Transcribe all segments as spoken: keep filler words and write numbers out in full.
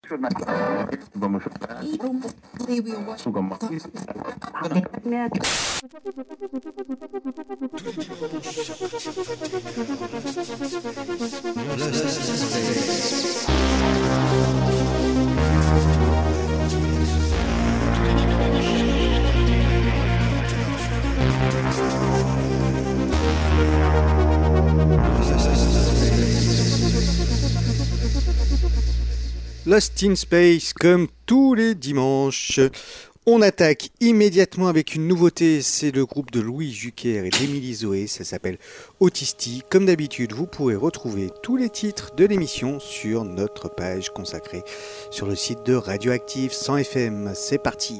Lost in Space, comme tous les dimanches. On attaque immédiatement avec une nouveauté, c'est le groupe de Louis Jucker et d'Émilie Zoé, ça s'appelle Autisti. Comme d'habitude, vous pourrez retrouver tous les titres de l'émission sur notre page consacrée sur le site de Radioactive cent F M. C'est parti.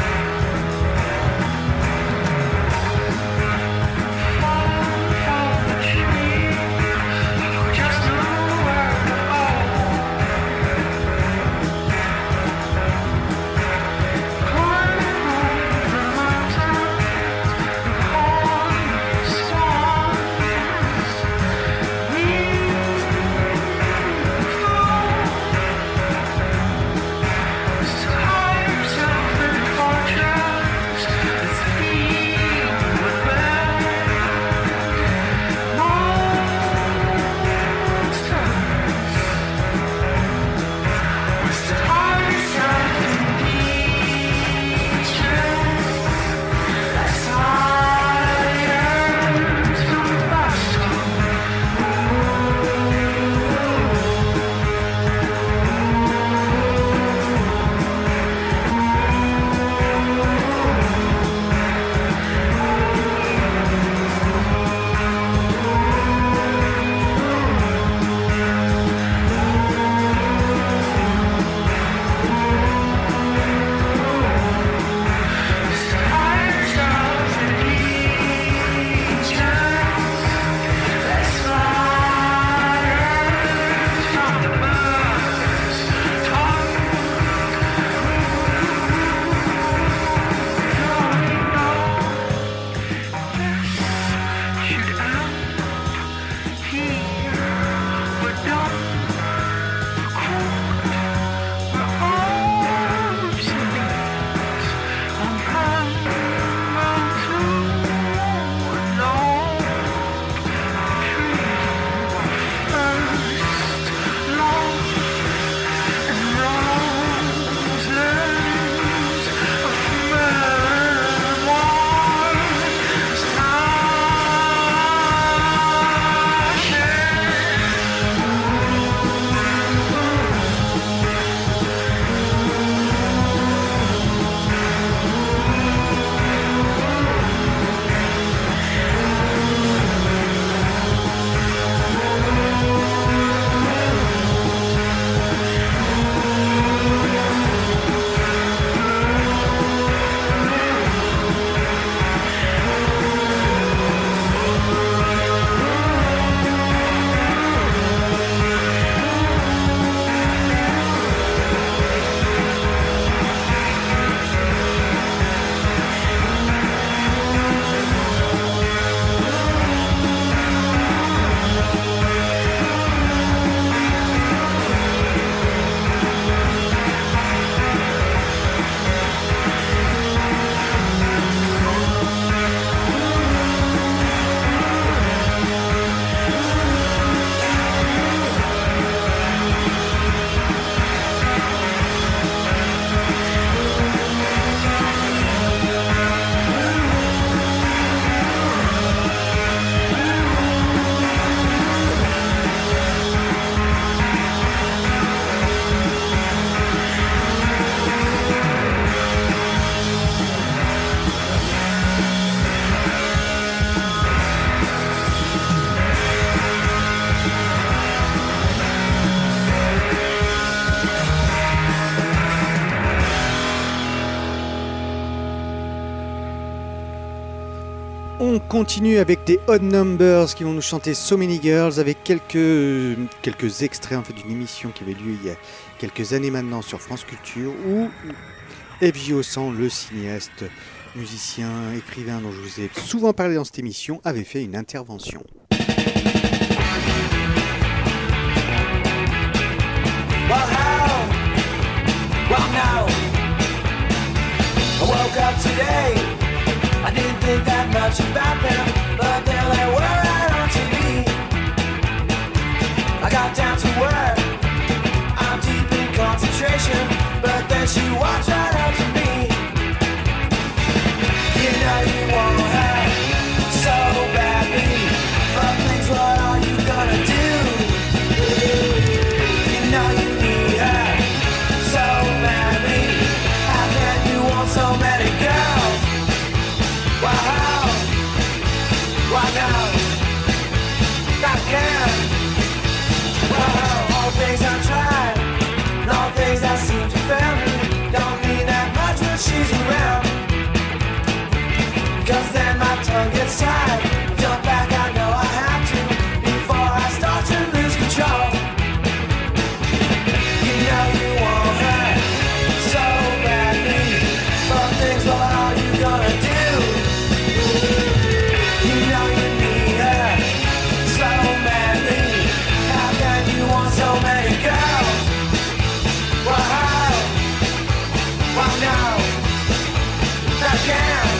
Bye. On continue avec des Odd Numbers qui vont nous chanter So Many Girls avec quelques, quelques extraits en fait, d'une émission qui avait lieu il y a quelques années maintenant sur France Culture où F J Ossan, le cinéaste, musicien, écrivain dont je vous ai souvent parlé dans cette émission, avait fait une intervention. Well, how? Well, now I woke up today. I didn't think that much about them, but there they were right on T V. I got down to work. I'm deep in concentration, but then she walked right up to me. You know you want her so badly, but things, what are you gonna do? You know you need her so badly. How can you want so many girls? Wow, why now? I can. Wow, all things I've tried, and all things that seem to fail me, don't mean that much when she's around. Cause then my tongue gets tied. Jump back, I know I have to, before I start to lose control. You know you want her so badly, but things, what are you gonna do? You know you need her so badly. How can you want so many girls? Well, how? Well, no, I can't.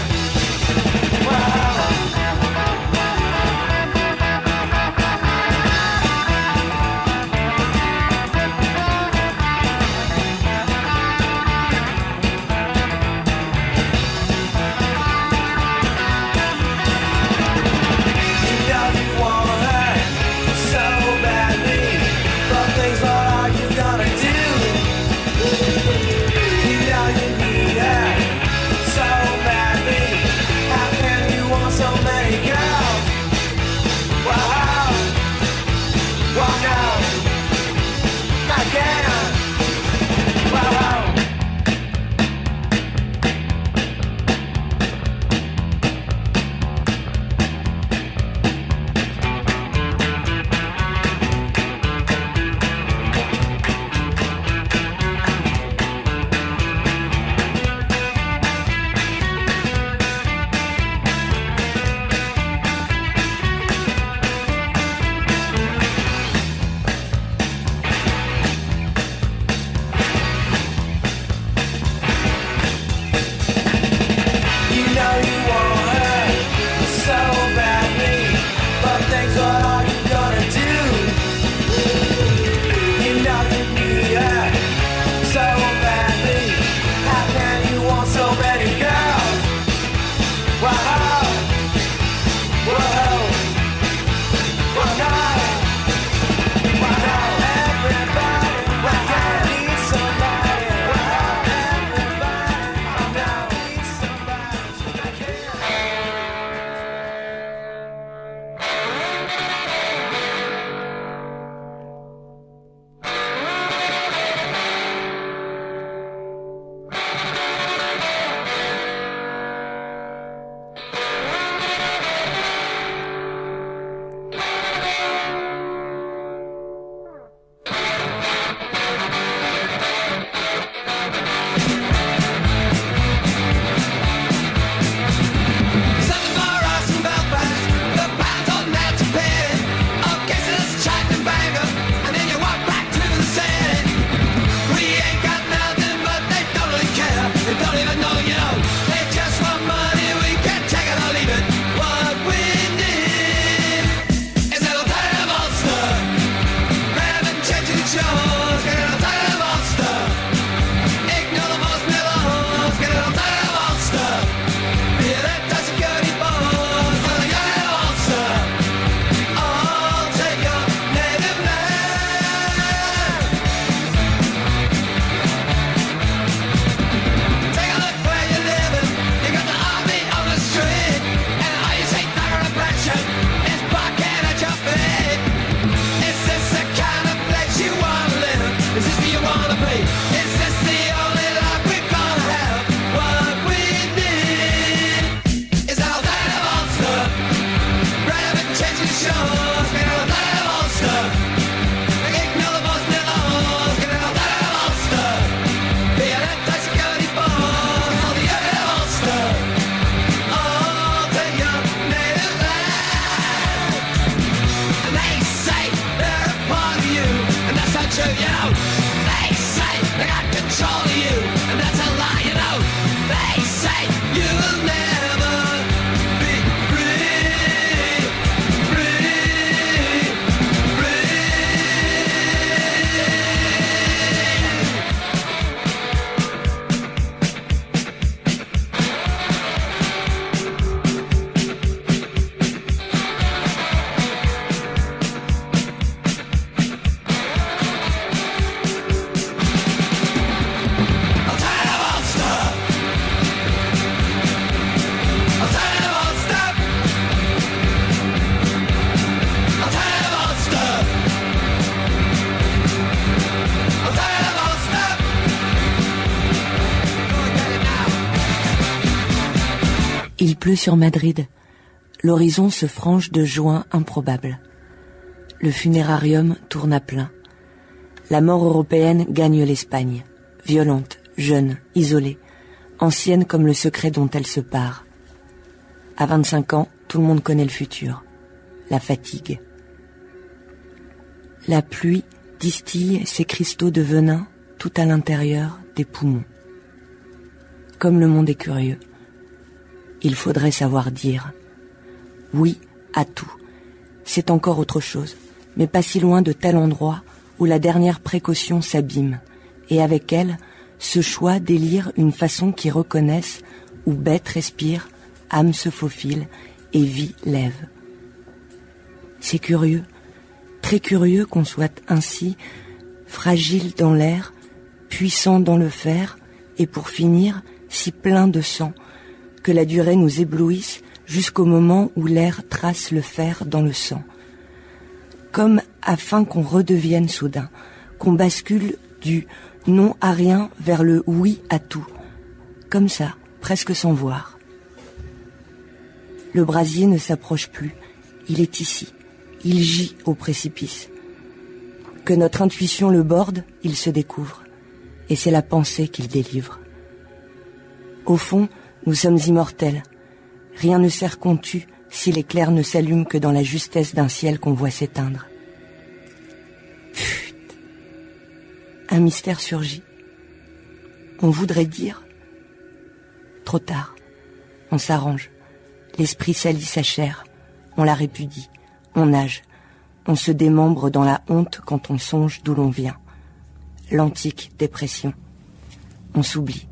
Il pleut sur Madrid. L'horizon se frange de juin improbable. Le funérarium tourne à plein. La mort européenne gagne l'Espagne. Violente, jeune, isolée, ancienne comme le secret dont elle se pare. À vingt-cinq ans, tout le monde connaît le futur. La fatigue. La pluie distille ses cristaux de venin tout à l'intérieur des poumons. Comme le monde est curieux, il faudrait savoir dire oui à tout. C'est encore autre chose, mais pas si loin de tel endroit où la dernière précaution s'abîme, et avec elle, ce choix délire une façon qui reconnaisse où bête respire, âme se faufile et vie lève. C'est curieux, très curieux qu'on soit ainsi, fragile dans l'air, puissant dans le fer, et pour finir, si plein de sang, que la durée nous éblouisse jusqu'au moment où l'air trace le fer dans le sang. Comme afin qu'on redevienne soudain, qu'on bascule du non à rien vers le oui à tout. Comme ça, presque sans voir. Le brasier ne s'approche plus, il est ici, il gît au précipice. Que notre intuition le borde, il se découvre, et c'est la pensée qu'il délivre. Au fond, nous sommes immortels. Rien ne sert qu'on tue si l'éclair ne s'allume que dans la justesse d'un ciel qu'on voit s'éteindre. Pfft. Un mystère surgit. On voudrait dire. Trop tard. On s'arrange. L'esprit salit sa chair. On la répudie. On nage. On se démembre dans la honte quand on songe d'où l'on vient. L'antique dépression. On s'oublie.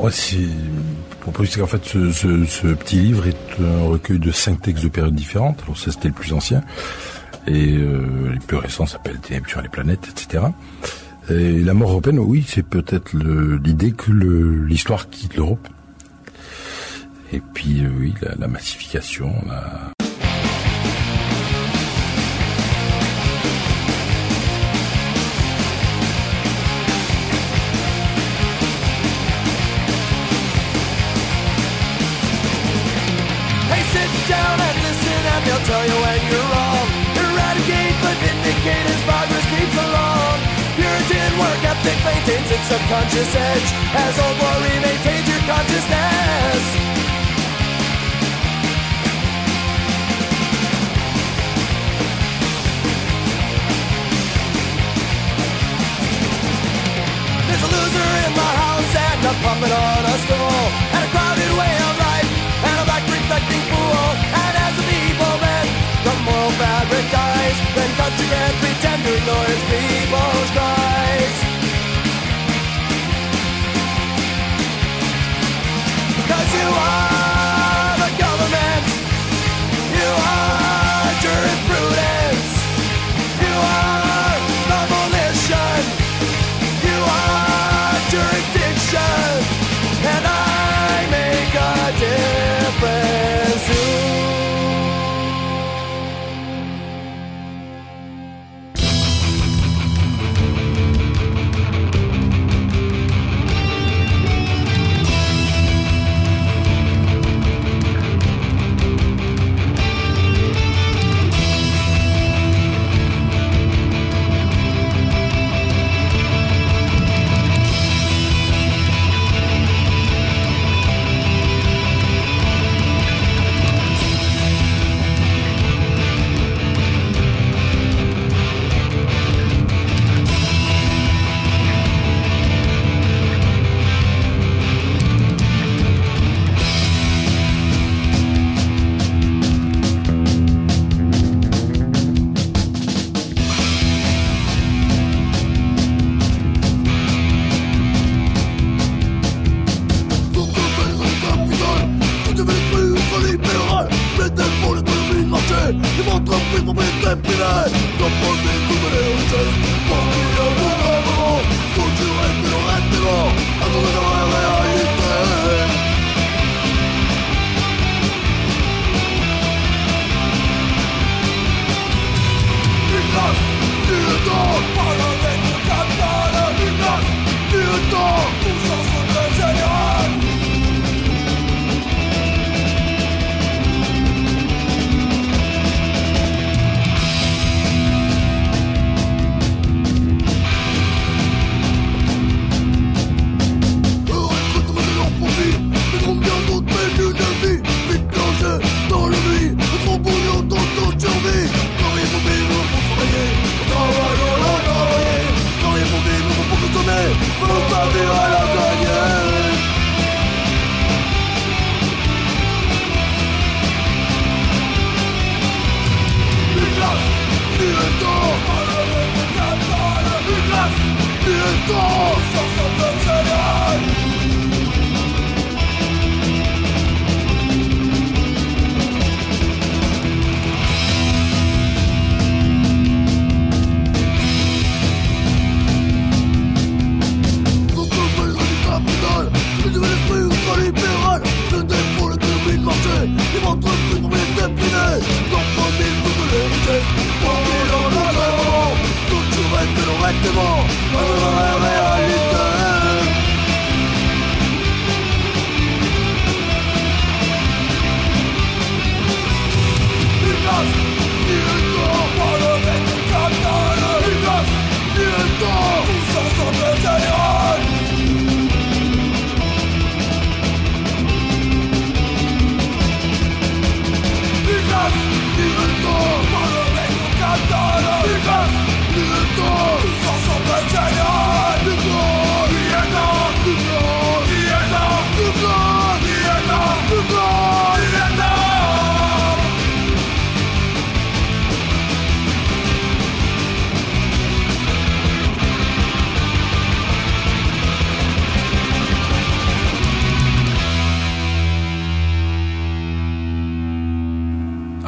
moi, c'est propose qu'en fait, ce, ce, ce petit livre est un recueil de cinq textes de périodes différentes. Alors ça, c'était le plus ancien. Et euh, les plus récents s'appellent Ténèbres sur les planètes, et cetera. Et la mort européenne, oui, c'est peut-être le, l'idée que le, l'histoire quitte l'Europe. Et puis, euh, oui, la, la massification, la... Down and listen and they'll tell you when you're wrong. Eradicate but vindicate as progress creeps along. Puritan work ethic maintains its subconscious edge as old glory maintains your consciousness. There's a loser in my house and a puppet on a stool and a crowded way of life and a black reflecting pool. And as the people then the moral fabric dies, then country can't pretend to ignore its people's cries. Cause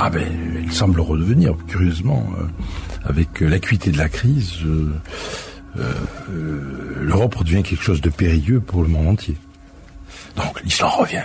Ah ben, elle semble redevenir, curieusement, euh, avec l'acuité de la crise, euh, euh, euh, l'Europe redevient quelque chose de périlleux pour le monde entier. Donc l'histoire revient.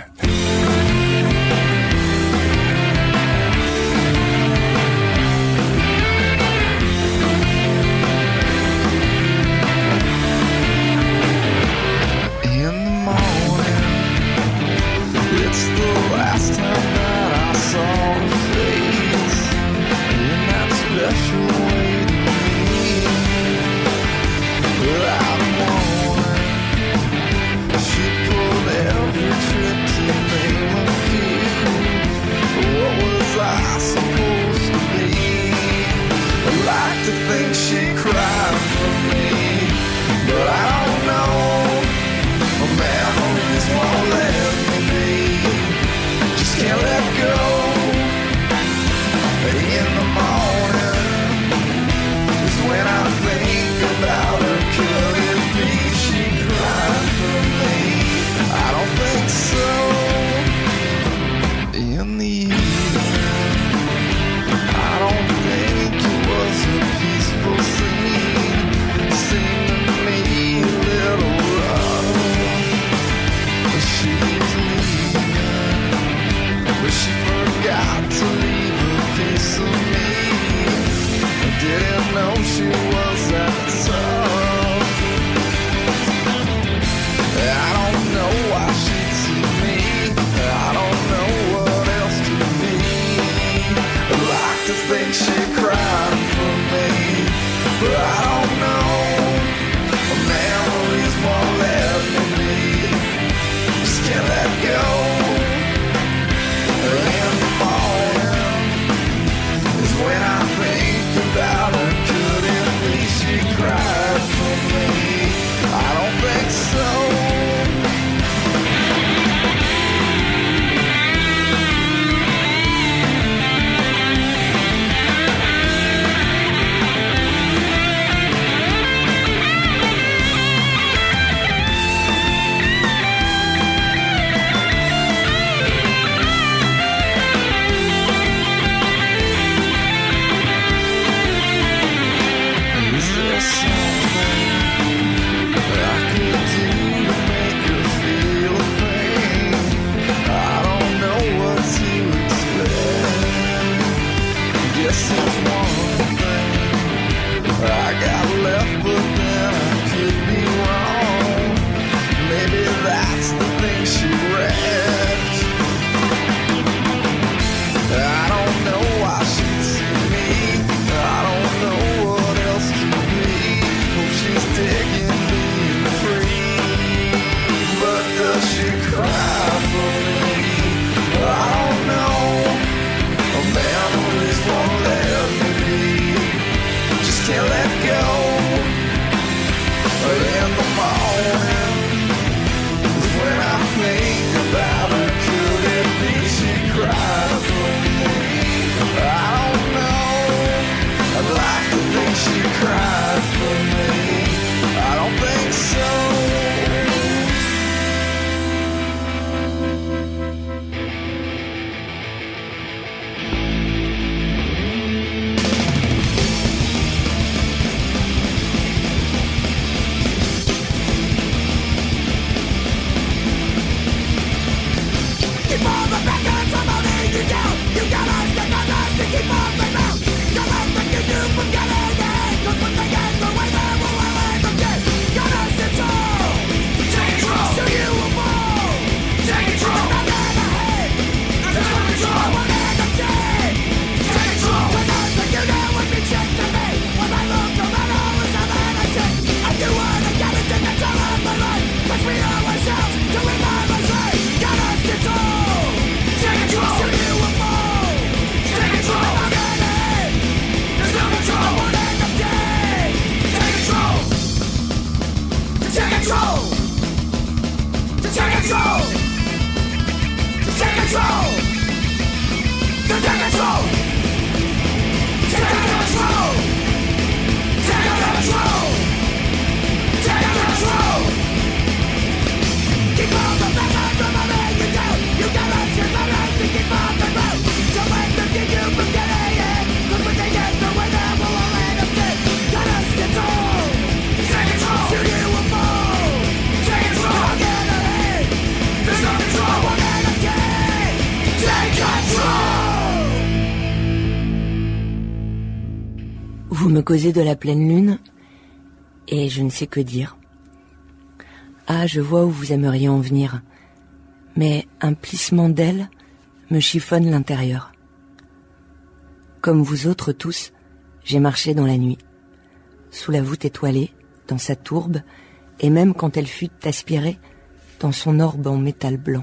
Can't let Vous me causez de la pleine lune, et je ne sais que dire. Ah, je vois où vous aimeriez en venir, mais un plissement d'ailes me chiffonne l'intérieur. Comme vous autres tous, j'ai marché dans la nuit, sous la voûte étoilée, dans sa tourbe, et même quand elle fut aspirée, dans son orbe en métal blanc.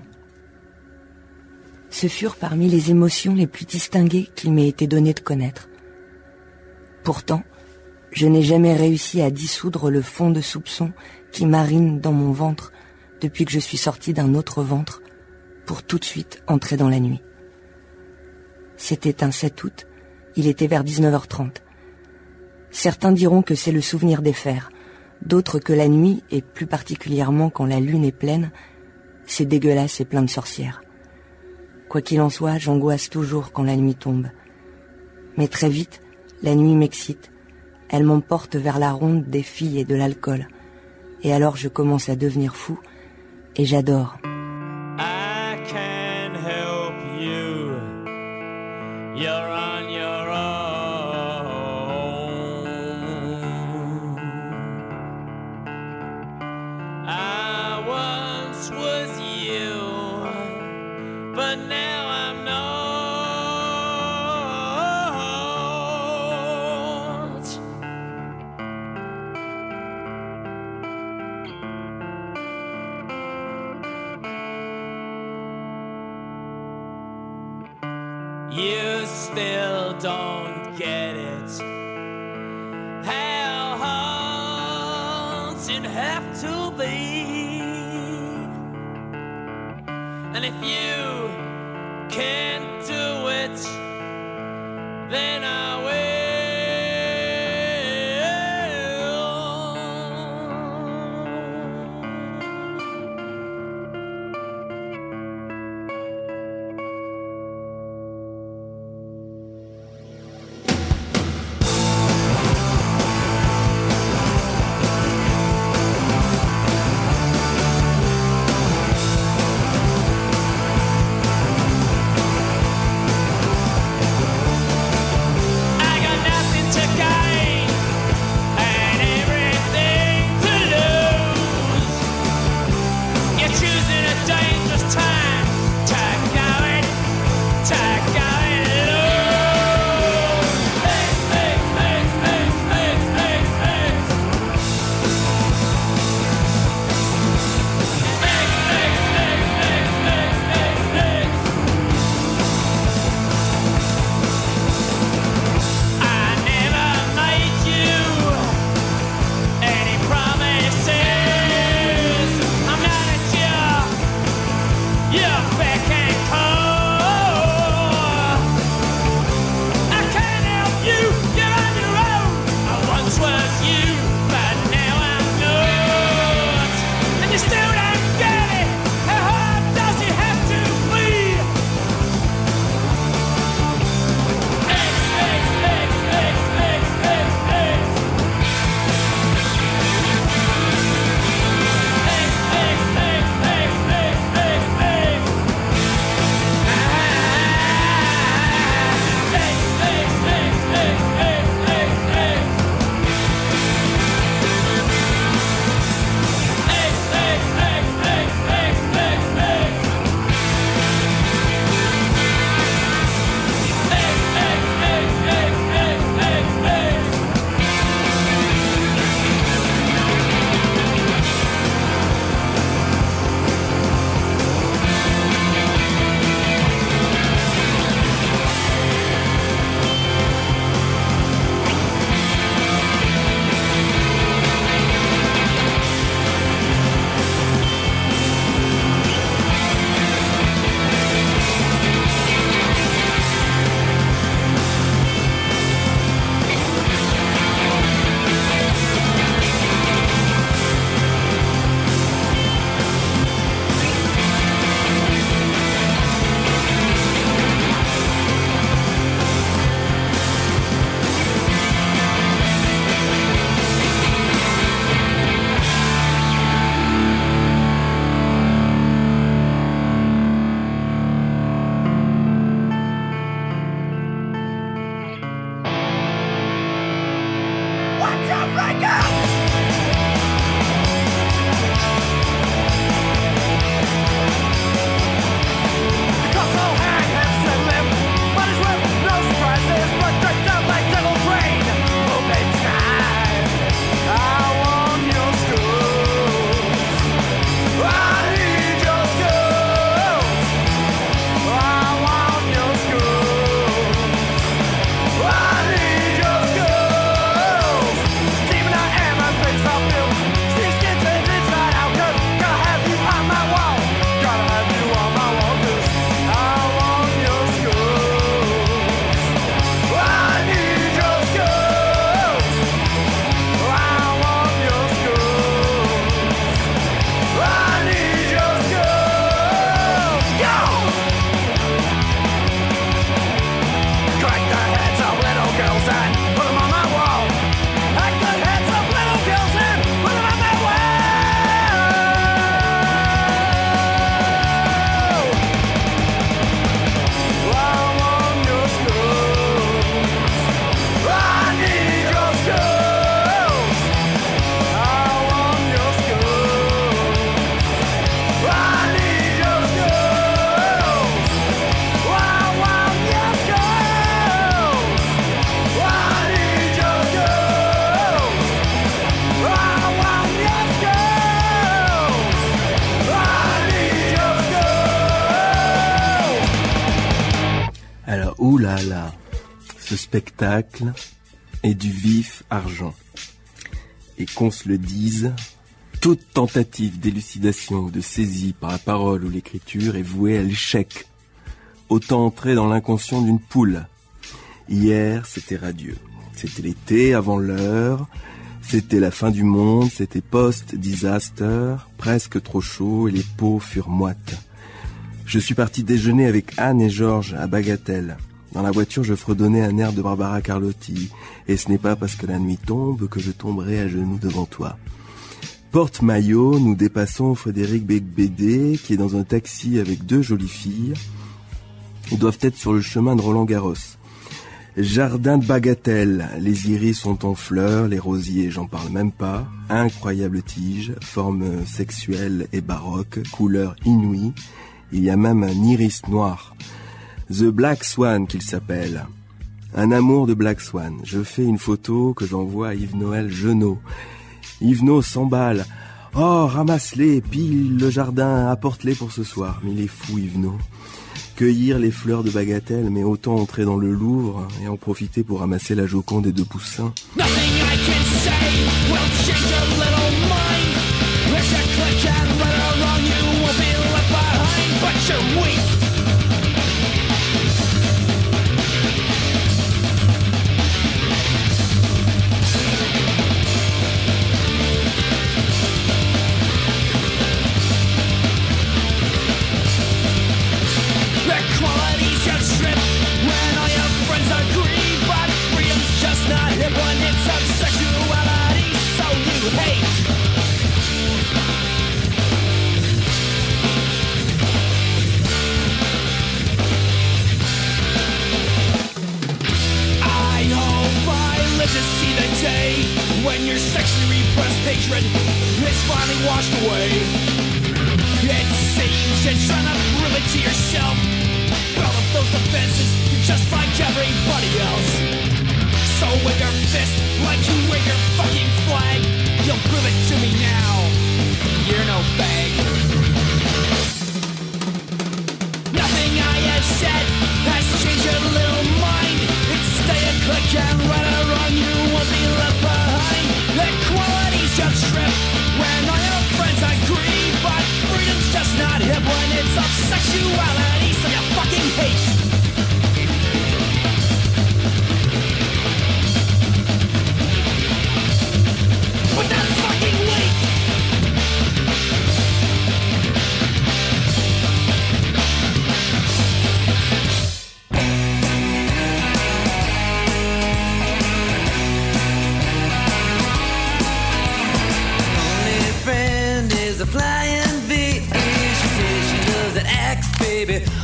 Ce furent parmi les émotions les plus distinguées qu'il m'ait été donné de connaître. Pourtant, je n'ai jamais réussi à dissoudre le fond de soupçon qui marine dans mon ventre depuis que je suis sorti d'un autre ventre pour tout de suite entrer dans la nuit. C'était un sept août, il était vers dix-neuf heures trente. Certains diront que c'est le souvenir des fers, d'autres que la nuit, et plus particulièrement quand la lune est pleine, c'est dégueulasse et plein de sorcières. Quoi qu'il en soit, j'angoisse toujours quand la nuit tombe. Mais très vite, la nuit m'excite. Elle m'emporte vers la ronde des filles et de l'alcool. Et alors je commence à devenir fou, et j'adore. I can't help you. You're on your own. I once was you, but now I'm not. You still don't get it. How hard it have to be. And if you can't do it, then I will. Ouh là là, ce spectacle est du vif argent. Et qu'on se le dise, toute tentative d'élucidation ou de saisie par la parole ou l'écriture est vouée à l'échec. Autant entrer dans l'inconscient d'une poule. Hier, c'était radieux. C'était l'été, avant l'heure. C'était la fin du monde, c'était post-disaster, presque trop chaud et les peaux furent moites. Je suis parti déjeuner avec Anne et Georges à Bagatelle. Dans la voiture, je fredonnais un air de Barbara Carlotti. Et ce n'est pas parce que la nuit tombe que je tomberai à genoux devant toi. Porte-Maillot, nous dépassons Frédéric Becbédé, qui est dans un taxi avec deux jolies filles. Ils doivent être sur le chemin de Roland-Garros. Jardin de Bagatelle, les iris sont en fleurs, les rosiers, j'en parle même pas. Incroyable tige, forme sexuelle et baroque, couleur inouïe. Il y a même un iris noir. The Black Swan qu'il s'appelle. Un amour de Black Swan. Je fais une photo que j'envoie à Yves-Noël Genot. Yves-Noël s'emballe. Oh, ramasse-les, pile le jardin, apporte-les pour ce soir. Mais il est fou, Yves-Noël. Cueillir les fleurs de Bagatelle, mais autant entrer dans le Louvre et en profiter pour ramasser la Joconde des deux poussins. When your sexually repressed hatred is finally washed away, it seems you're trying to prove it to yourself. All of those offenses, you're just like everybody else. So with your fist, like you wave your fucking flag, you'll prove it to me now. You're no bag. Nothing I have said has changed your little mind. It's stay a click and right or wrong, you won't be left behind. Equality's your trip when all your friends agree, but freedom's just not hip when it's of sexuality, so you fucking hate. But that's fucking weak. Flying V, she says she loves that axe, baby.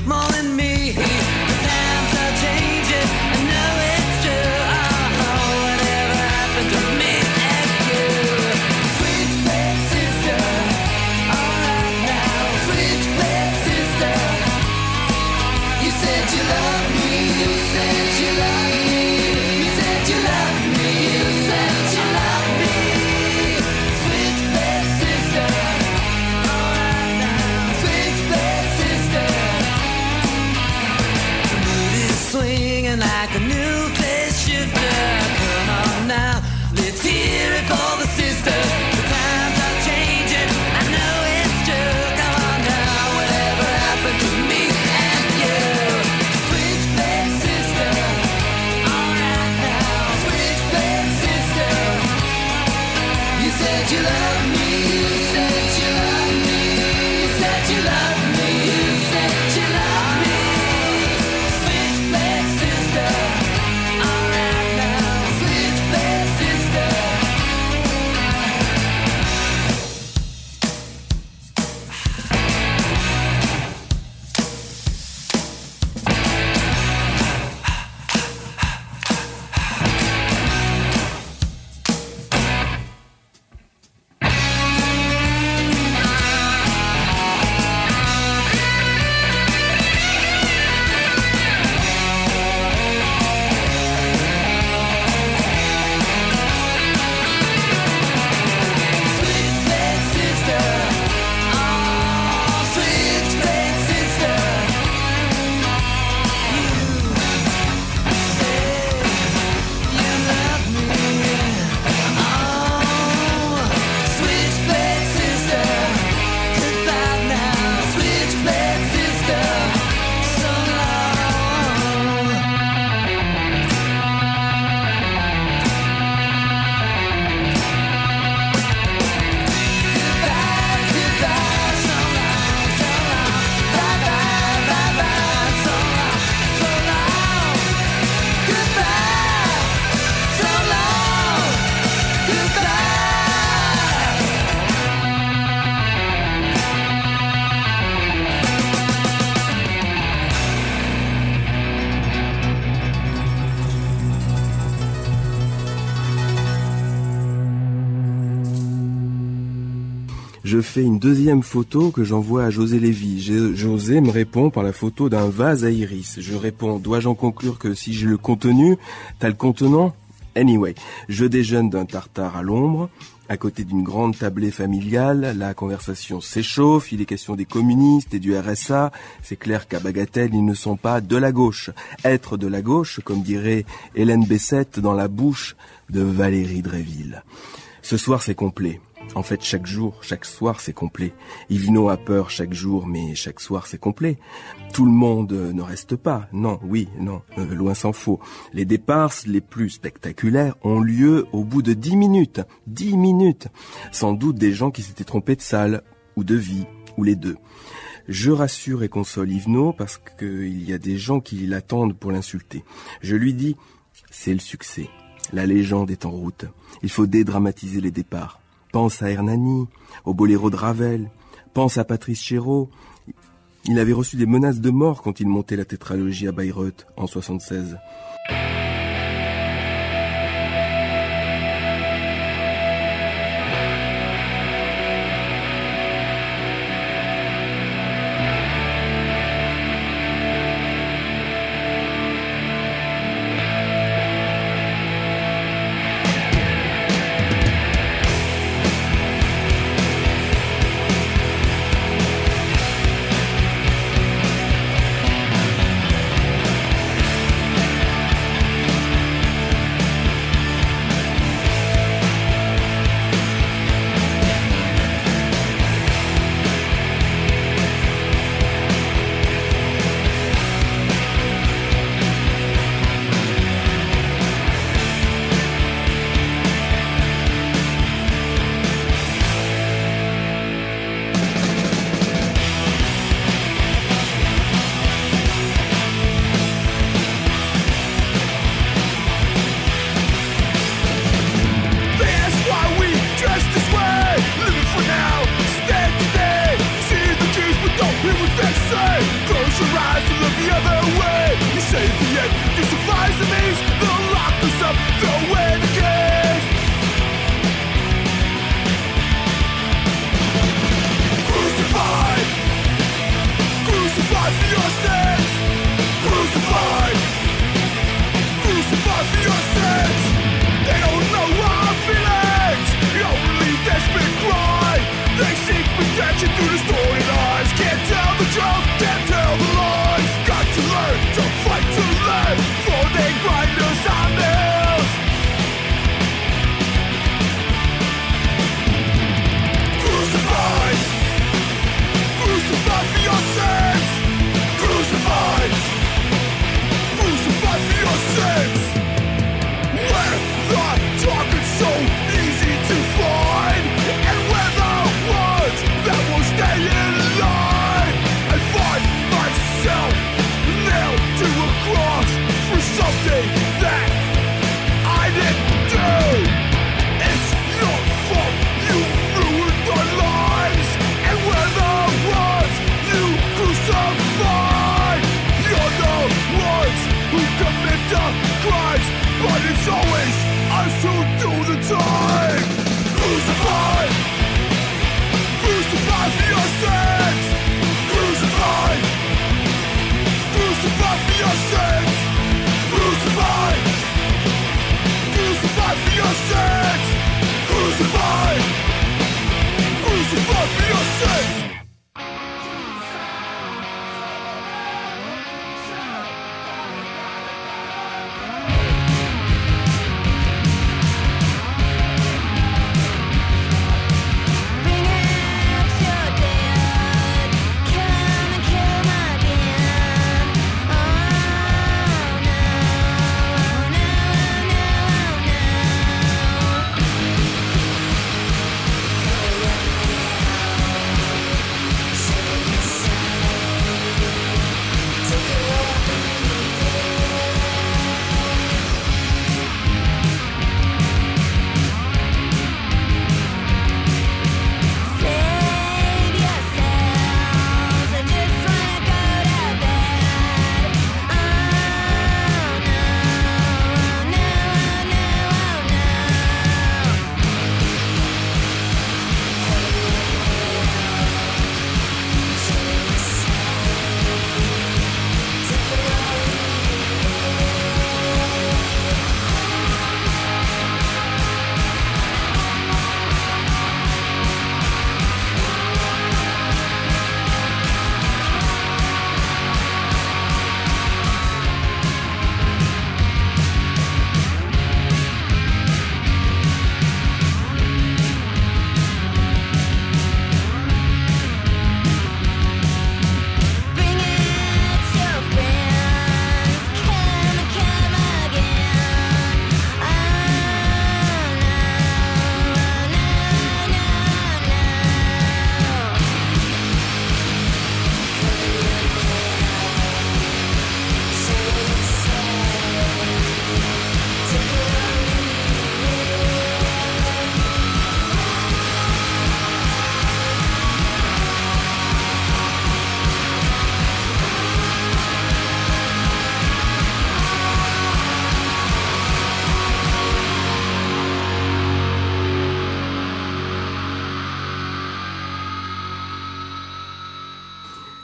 Je fais une deuxième photo que j'envoie à José Lévy. J'ai- José me répond par la photo d'un vase à iris. Je réponds, dois-je en conclure que si j'ai le contenu, t'as le contenant? Anyway, je déjeune d'un tartare à l'ombre, à côté d'une grande tablée familiale. La conversation s'échauffe, il est question des communistes et du R S A. C'est clair qu'à Bagatelle, ils ne sont pas de la gauche. Être de la gauche, comme dirait Hélène Bessette dans la bouche de Valérie Dréville. Ce soir, c'est complet. En fait, chaque jour, chaque soir, c'est complet. Yvno a peur chaque jour, mais chaque soir, c'est complet. Tout le monde euh, ne reste pas. Non, oui, non, euh, loin s'en faut. Les départs les plus spectaculaires ont lieu au bout de dix minutes. Dix minutes. Sans doute des gens qui s'étaient trompés de salle, ou de vie, ou les deux. Je rassure et console Yvno parce qu'il y a des gens qui l'attendent pour l'insulter. Je lui dis, c'est le succès. La légende est en route. Il faut dédramatiser les départs. Pense à Hernani, au boléro de Ravel. Pense à Patrice Chéreau. Il avait reçu des menaces de mort quand il montait la tétralogie à Bayreuth en soixante-seize.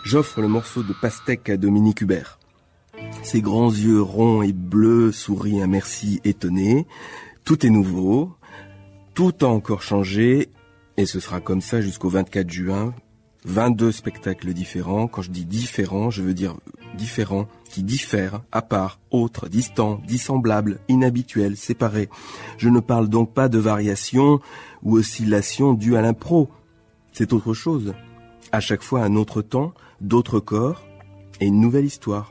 j'offre le morceau de pastèque à Dominique Hubert. Ses grands yeux ronds et bleus sourient un merci étonné. Tout est nouveau, tout a encore changé, et ce sera comme ça jusqu'au vingt-quatre juin. vingt-deux spectacles différents. Quand je dis différents, je veux dire différents, qui diffèrent, à part, autres, distants, dissemblables, inhabituels, séparés. Je ne parle donc pas de variations ou oscillations dues à l'impro. C'est autre chose. À chaque fois un autre temps, d'autres corps et une nouvelle histoire.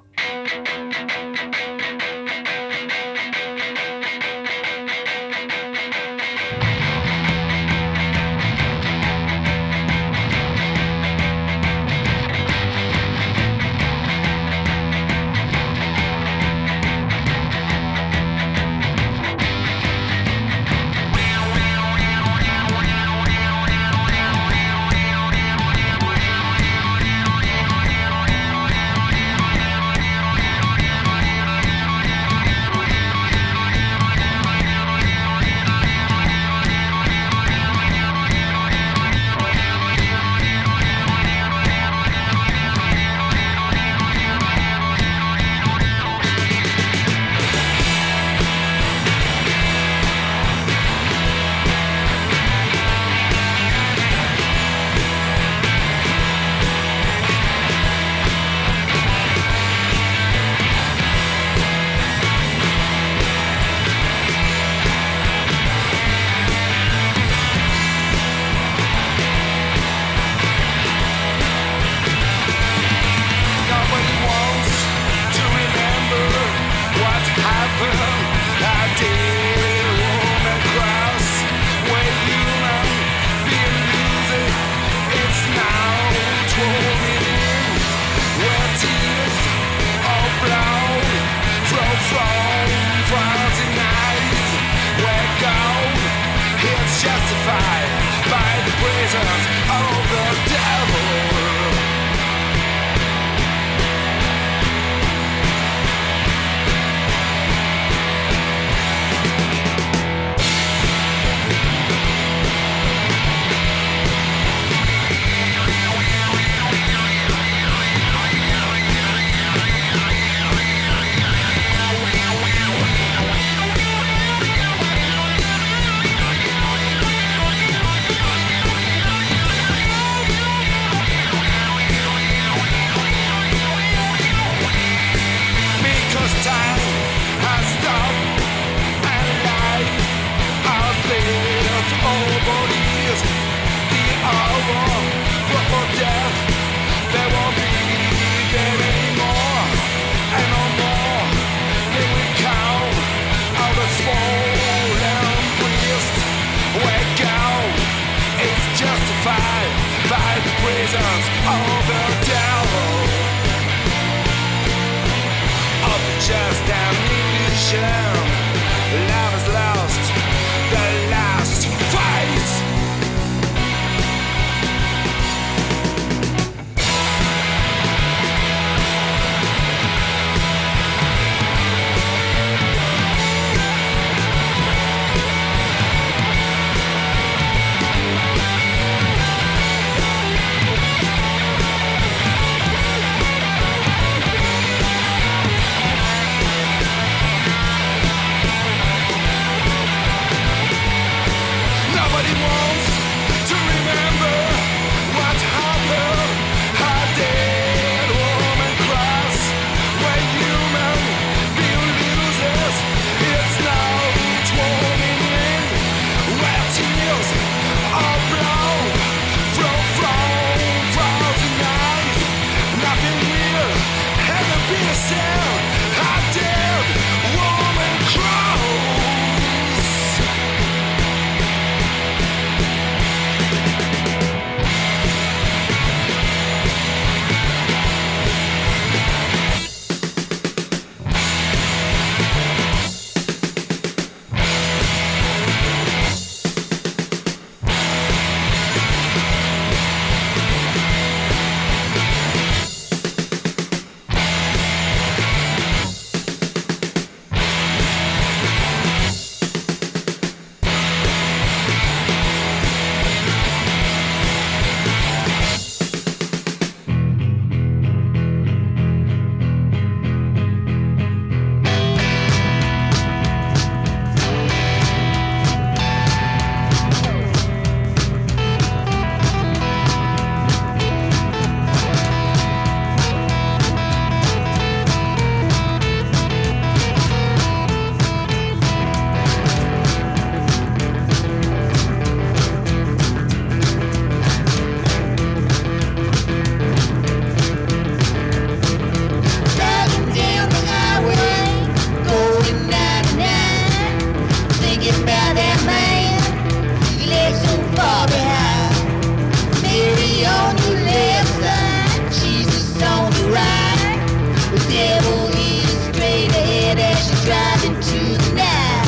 driving to the night.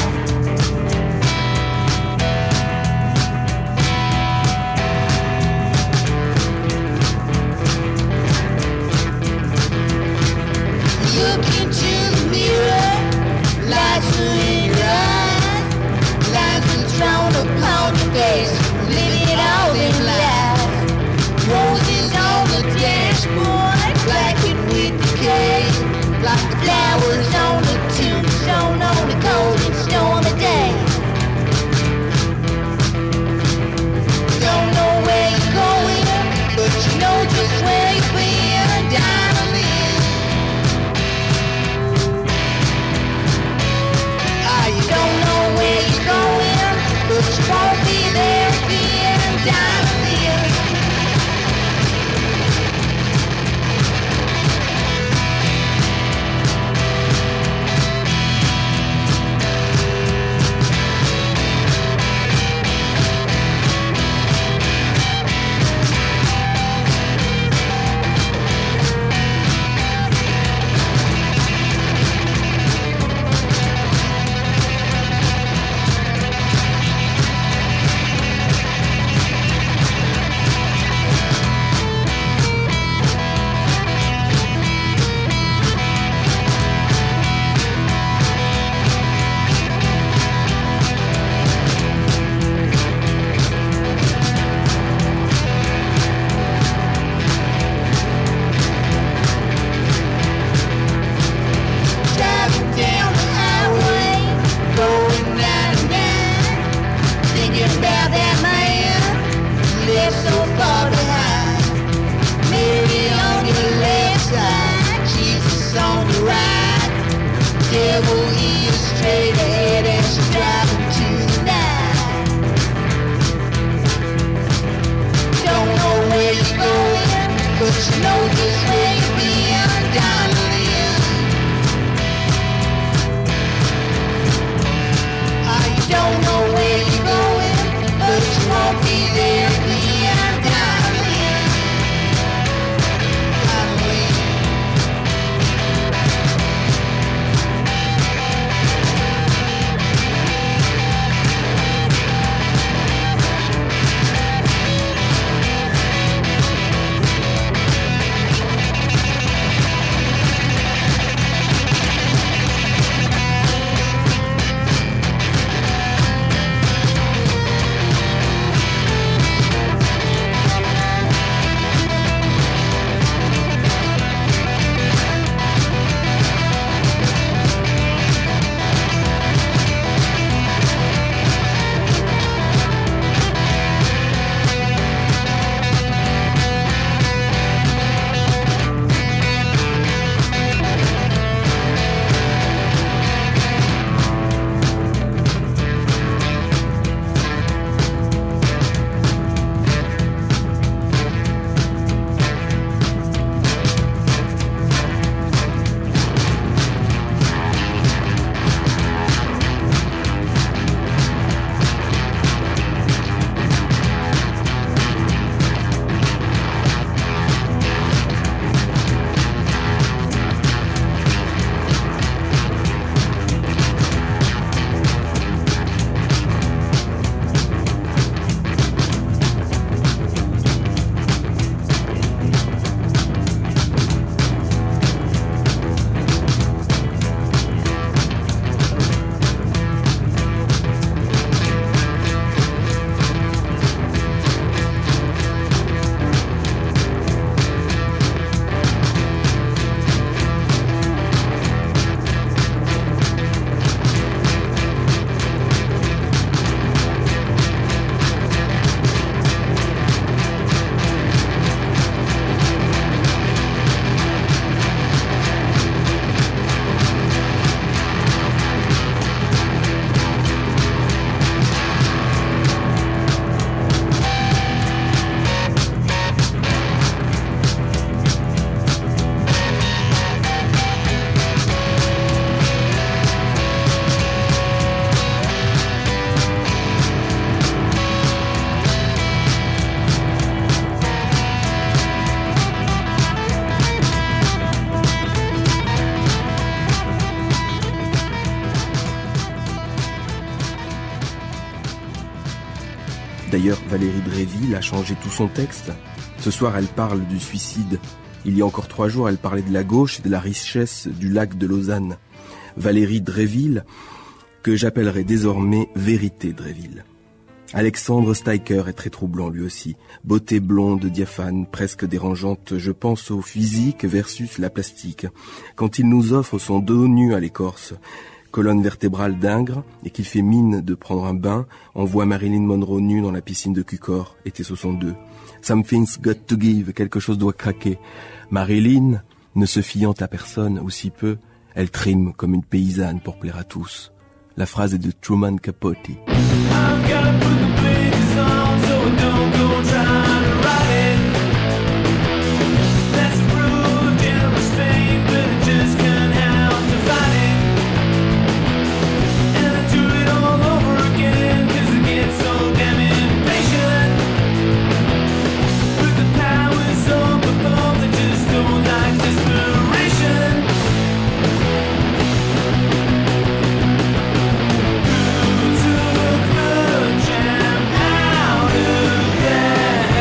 Look into the mirror, lights are in your eyes, lines been thrown upon your face, living it all in lies. Roses on the dashboard, blackened with decay, like the flowers on the tombstone on a cold and stormy day. Don't know where you're going, but you know just where you've been, darling. Ah, you don't know where you're going, but you won't be there again, darling. Driving down the highway, going ninety-nine, thinking about that man you left so far behind. Mary on your left side, Jesus on the right. Devil is straight ahead and she's driving to the night. Don't know where you're going, but you know just where you've been, darling. Don't know where you're going, but you won't be there again, darling. Darling. D'ailleurs, Valérie Dréville a changé tout son texte. Ce soir, elle parle du suicide. Il y a encore trois jours, elle parlait de la gauche et de la richesse du lac de Lausanne. Valérie Dréville, que j'appellerai désormais Vérité Dréville. Alexandre Steiker est très troublant lui aussi. Beauté blonde, diaphane, presque dérangeante, je pense au physique versus la plastique. Quand il nous offre son dos nu à l'écorce, colonne vertébrale d'Ingres, et qu'il fait mine de prendre un bain, on voit Marilyn Monroe nue dans la piscine de Cukor, été soixante-deux. Something's got to give, quelque chose doit craquer. Marilyn, ne se fiant à personne, ou si peu, elle trime comme une paysanne pour plaire à tous. La phrase est de Truman Capote. I've gotta put the pages on so it don't go trying to write it. That's the rule of generous fame, but it just can't help to fight it. And I do it all over again, cause I get so damn impatient. With the powers up above that just don't like desperation. Who took the jam out of their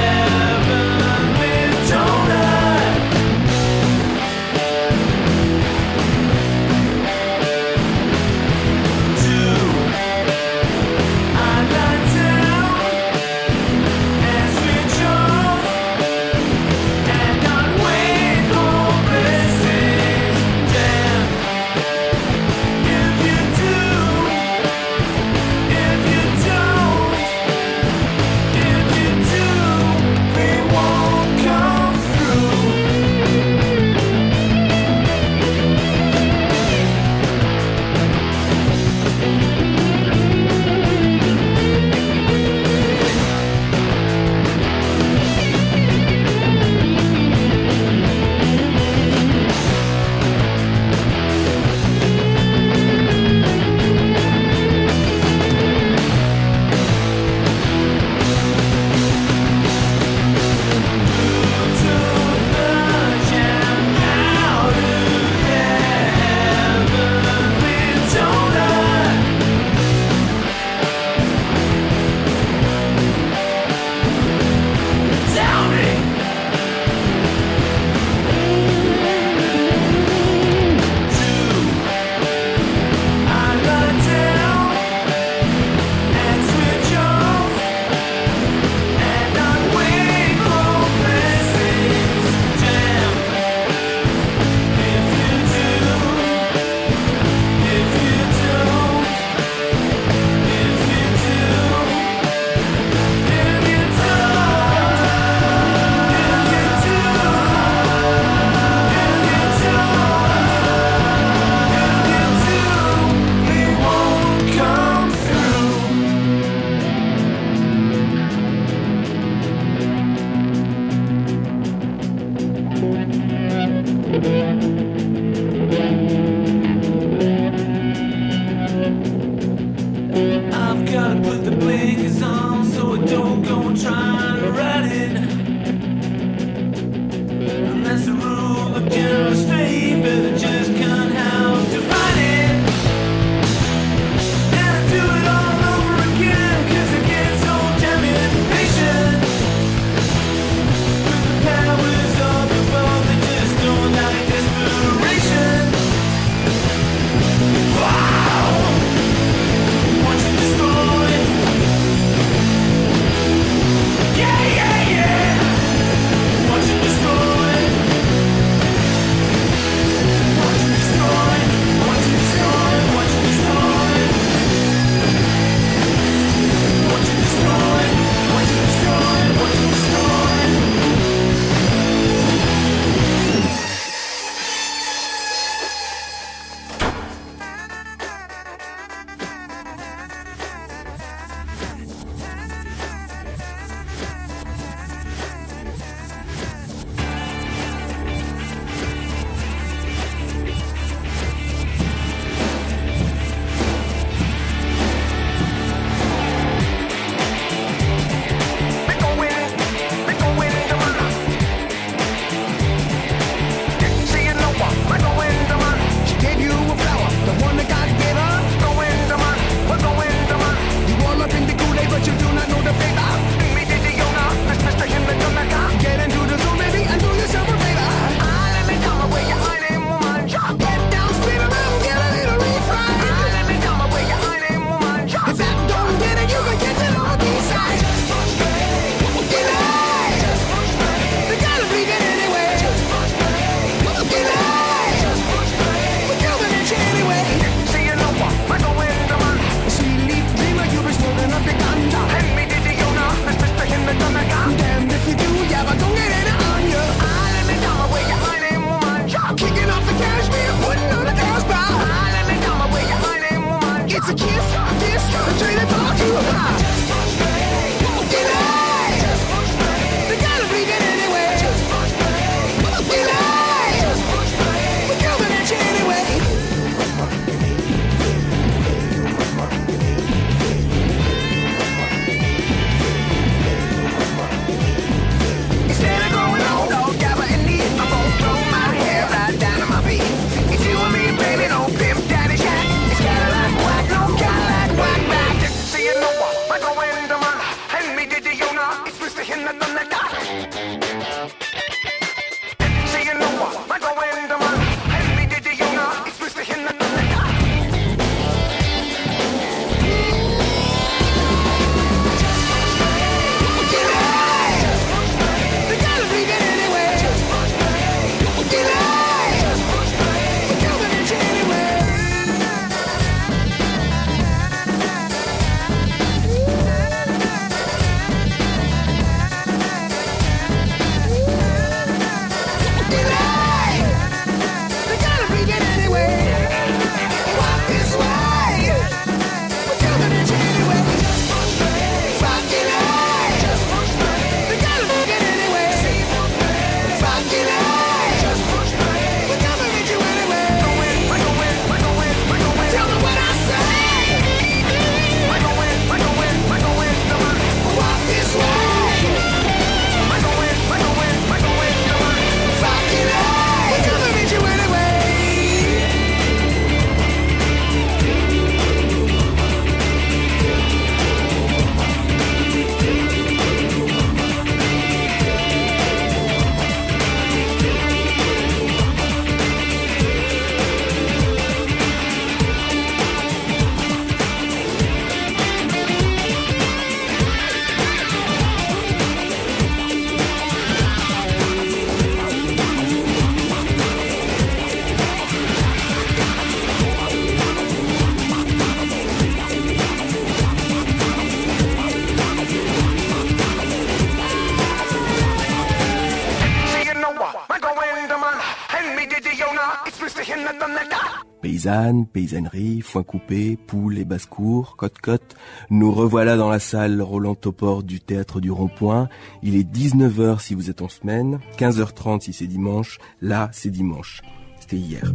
Paysanne, paysannerie, foin coupé, poule et basse-cour, côte-côte. Nous revoilà dans la salle Roland Topor du Théâtre du Rond-Point. Il est dix-neuf heures si vous êtes en semaine, quinze heures trente si c'est dimanche. Là, c'est dimanche. C'était hier.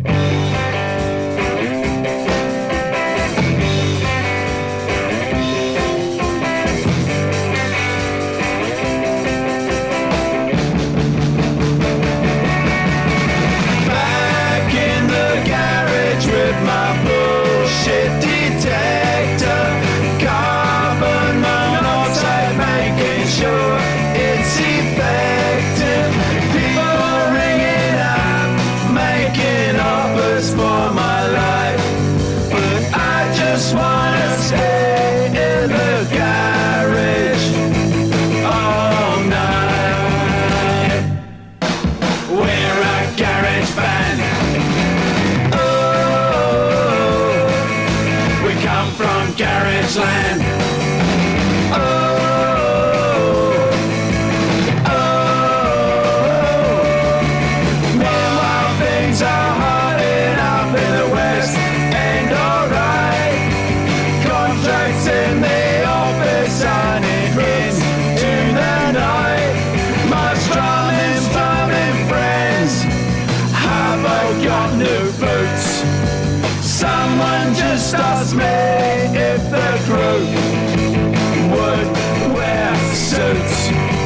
Land. Oh, oh, meanwhile things are hardening up in the West, and alright, contracts in the office signing into the night. My strumming, strumming friends, have I got new boots? Someone just asked me if the group would wear suits.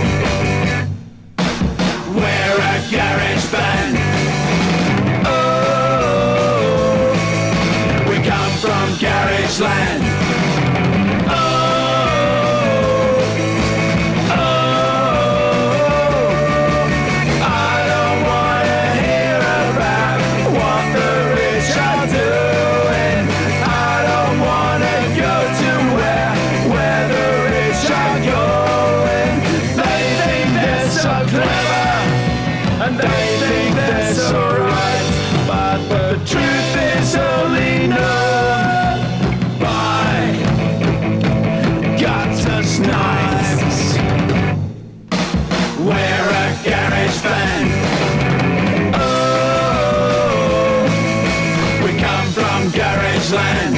We're a garage band. Oh, we come from garage land. Oh, oh, I don't wanna hear about what the rich are doing. And they think that's alright, but the truth is only known by gutters knives. We're a garage band. Oh, we come from garage land.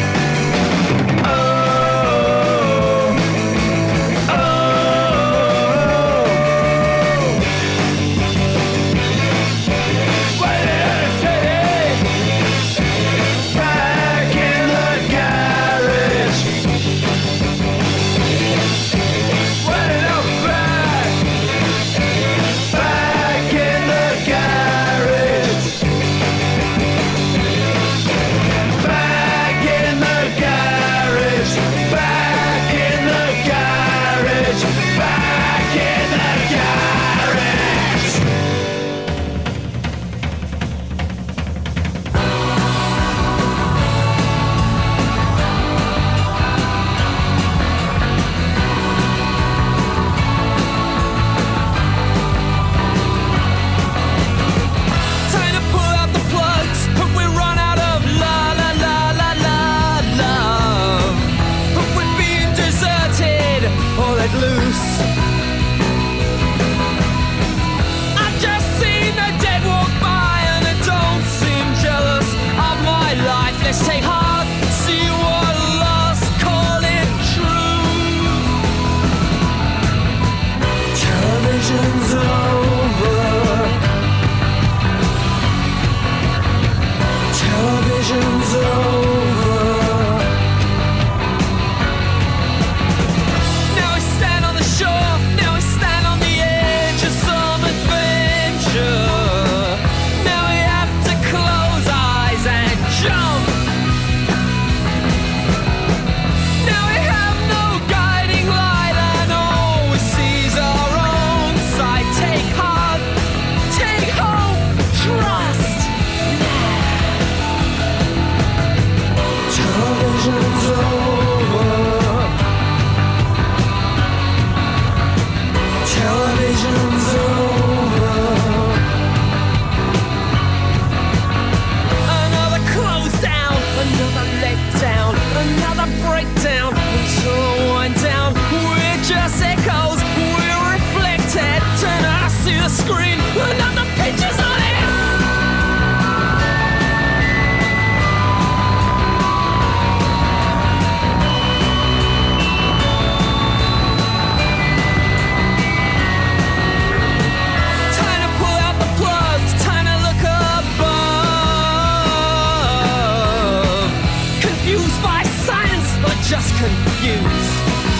just confused.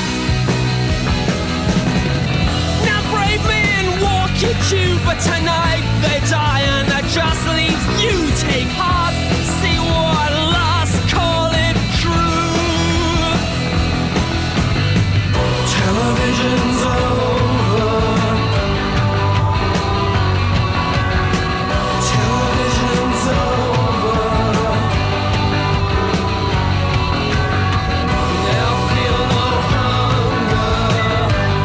Now brave men walk your tube, but tonight they die and that just leaves you. Take heart, see what last, call it true. Television's over. Television's over. Now feel no hunger.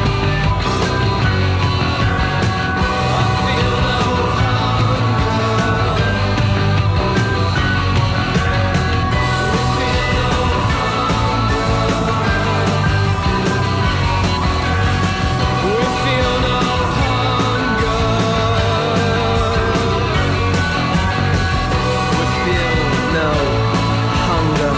I feel no hunger. We feel no hunger. We feel no hunger. We feel no hunger.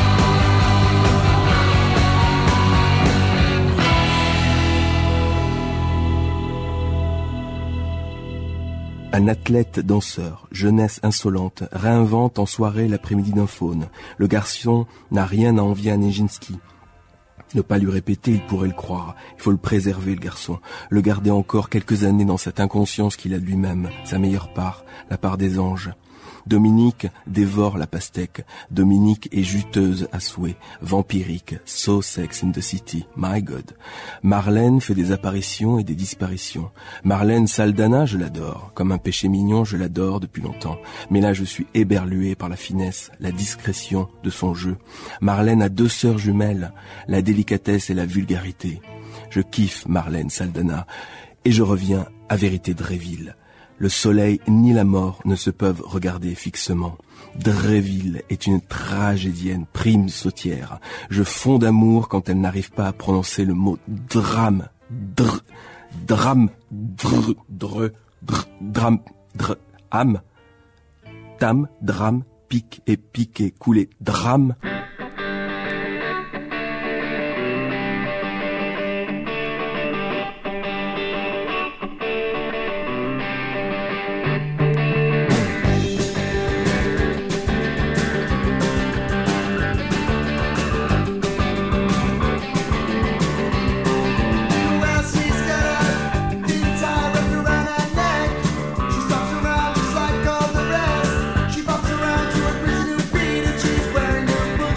Un athlète danseur, jeunesse insolente, réinvente en soirée l'après-midi d'un faune. Le garçon n'a rien à envier à Nijinsky. Ne pas lui répéter, il pourrait le croire. Il faut le préserver, le garçon. Le garder encore quelques années dans cette inconscience qu'il a de lui-même, sa meilleure part, la part des anges. Dominique dévore la pastèque. Dominique est juteuse à souhait, vampirique, so sex in the city, my God. Marlène fait des apparitions et des disparitions. Marlène Saldana, je l'adore. Comme un péché mignon, je l'adore depuis longtemps. Mais là, je suis éberlué par la finesse, la discrétion de son jeu. Marlène a deux sœurs jumelles, la délicatesse et la vulgarité. Je kiffe Marlène Saldana. Et je reviens à Vérité Dréville. Le soleil ni la mort ne se peuvent regarder fixement. Dréville est une tragédienne prime sautière. Je fonds d'amour quand elle n'arrive pas à prononcer le mot drame. Dr, drame, dr, dre, dr, drame, dr, âme. Tam, drame, pique et piqué, coulé, drame. Well, she's got a big tie wrapped around her neck. She stomps around just like all the rest. She bumps around to a crazy new beat and she's wearing her boots.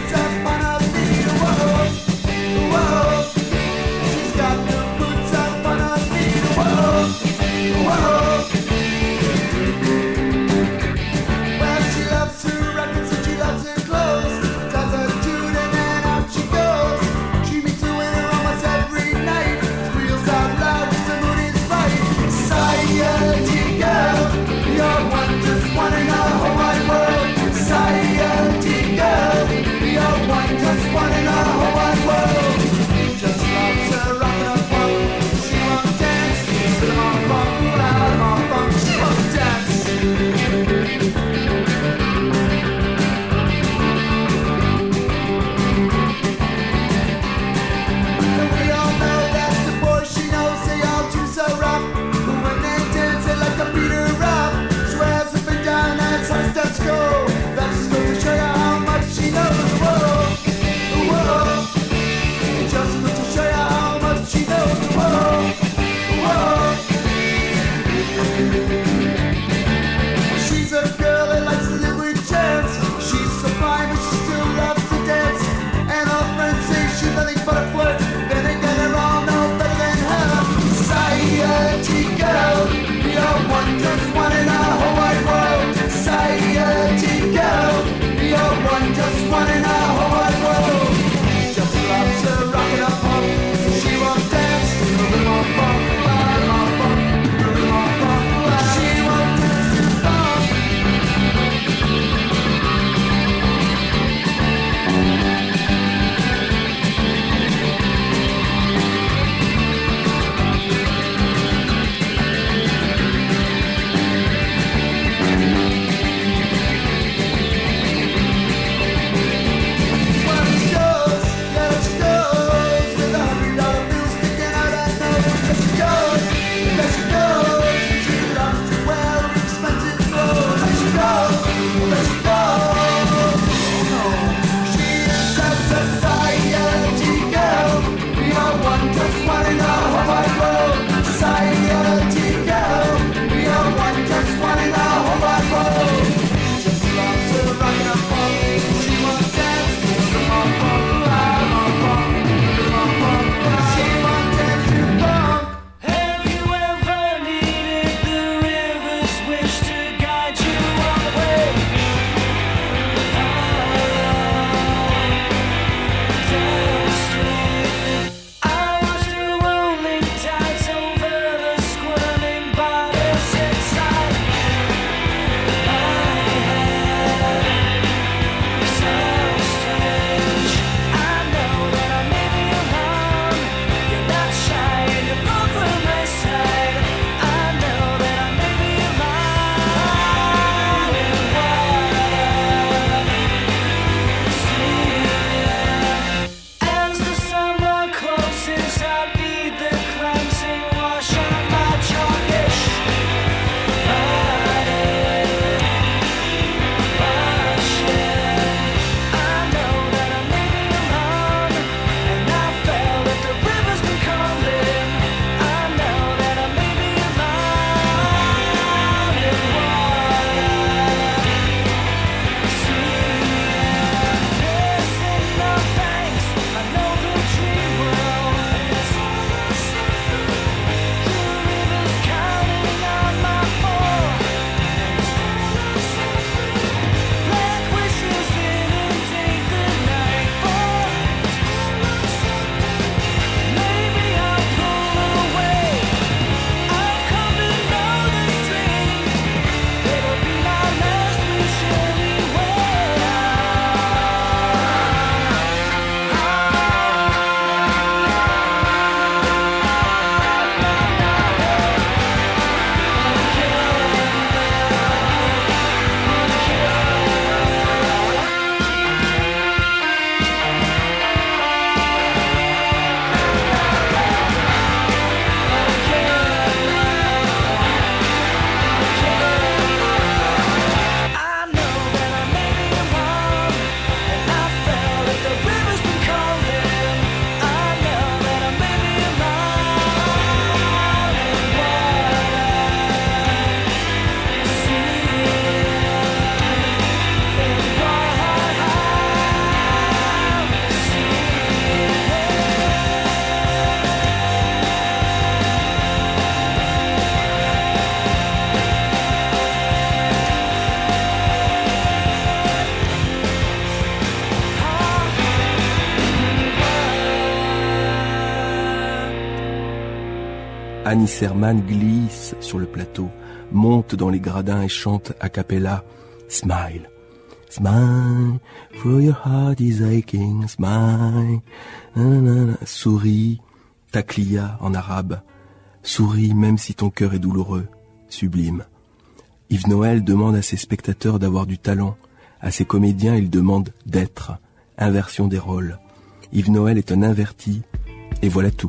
Annie Serman glisse sur le plateau, monte dans les gradins et chante a cappella « Smile, smile, for your heart is aching, smile, nanana. Souris, takliya en arabe, souris même si ton cœur est douloureux, sublime. » Yves Noël demande à ses spectateurs d'avoir du talent, à ses comédiens il demande d'être, inversion des rôles. Yves Noël est un inverti, et voilà tout.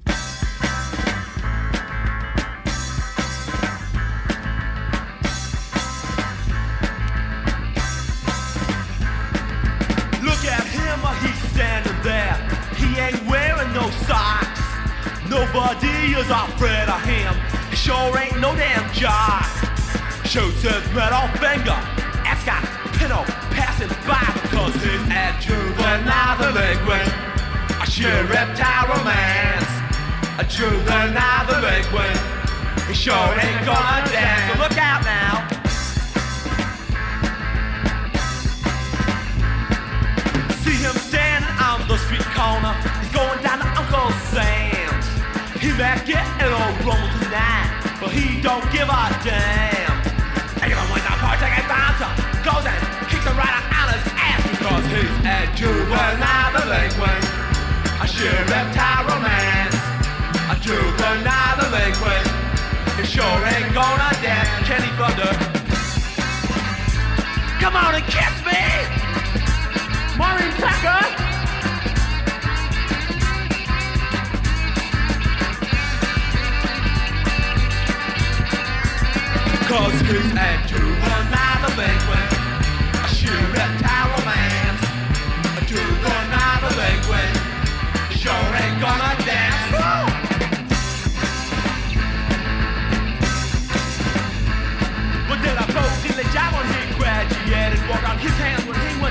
Look at him, he's standing there. He ain't wearing no socks. Nobody is afraid of him. He sure ain't no damn jock. Shoots his middle finger. Ask got Pinot passing by because he's a juvenile delinquent. A sheer reptile romance. A juvenile delinquent. He sure ain't gonna dance. So look out now. See him standing on the street corner. He's going down to Uncle Sam's. He might get an old rumble tonight, but he don't give a damn. Even when the party gets bouncer, goes and kicks him right out his ass because he's a juvenile delinquent. A sheer reptile romance. A juvenile delinquent. He sure ain't gonna dance. Kenny Thunder. Come on and kiss me! Maureen Tucker! Cause he's a juvenile delinquent. A sheer reptile romance. A juvenile delinquent. Sure ain't gonna dance. Woo! But did I post in the job when he graduated? Walk on his hands when he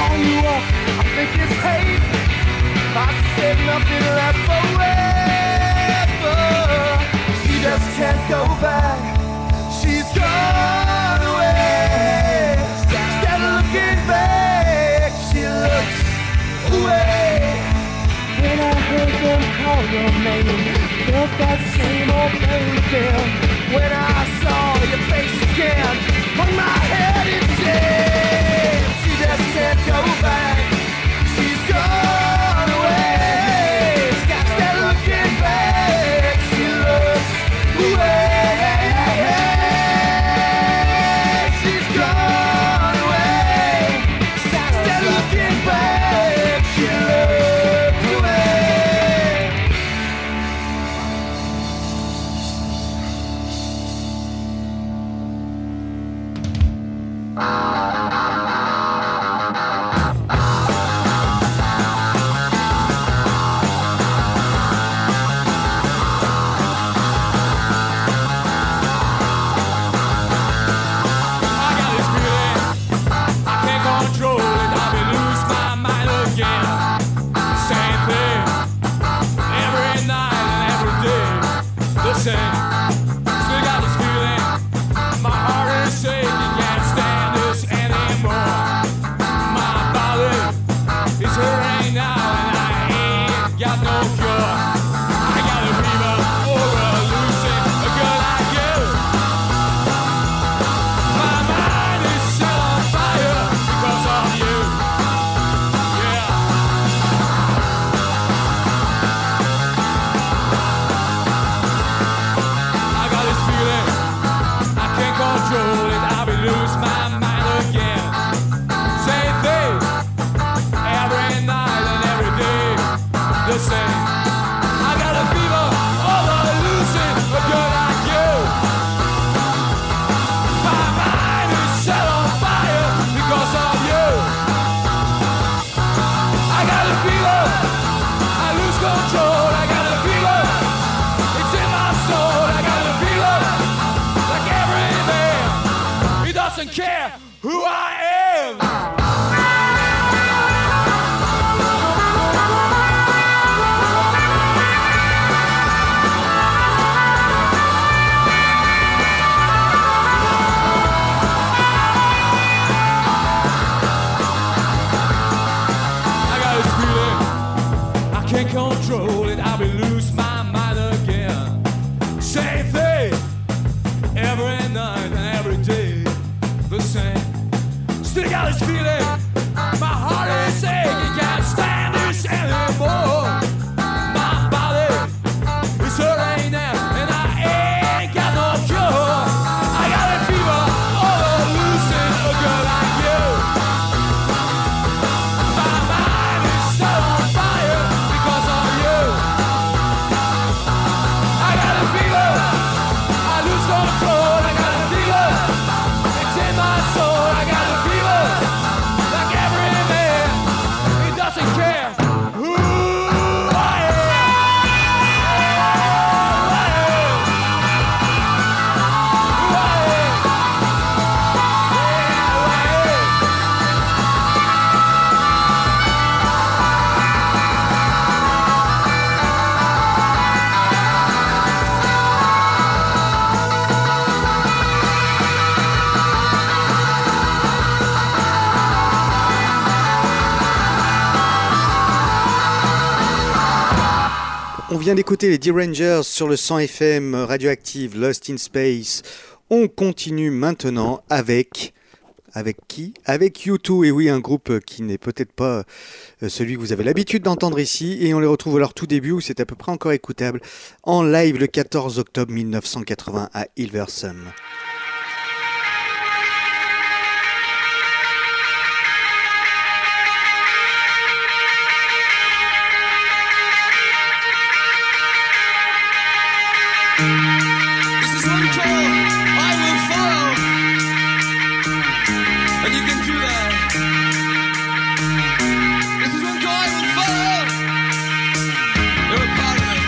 call you up, I think it's hate. I said nothing lasts forever. She just can't go back. She's gone away. Instead of looking back, she looks away. When I heard them call your name, felt that same old pain again. When I saw your face again, on my head it said, she just can't go back. She's gone away. Instead of looking back, she looks away. She's gone away. Instead of looking back, she looks away. Care who I am. I got this feeling I can't control it. I'll be lose my mind again. Same thing every night and every day. The same. Still got this feeling. My heart is aching. Can't stand this anymore. My body is hurting now, and I ain't got no cure. I got a fever over losing a girl like you. My mind is set on fire because of you. I got a fever. I lose control. I got a fever. In my soul, I got a fever. Like every man, he doesn't care who I am. Who I am. Who I am. Yeah, who I am. On vient d'écouter les D-Rangers sur le cent F M Radioactive Lost in Space. On continue maintenant avec... Avec qui? Avec U deux, et oui, un groupe qui n'est peut-être pas celui que vous avez l'habitude d'entendre ici, et on les retrouve à leur tout début où c'est à peu près encore écoutable, en live le quatorze octobre mille neuf cent quatre-vingts à Hilversum. This is one call I will follow, and you can do that. This is one call I will follow. You're a part of it.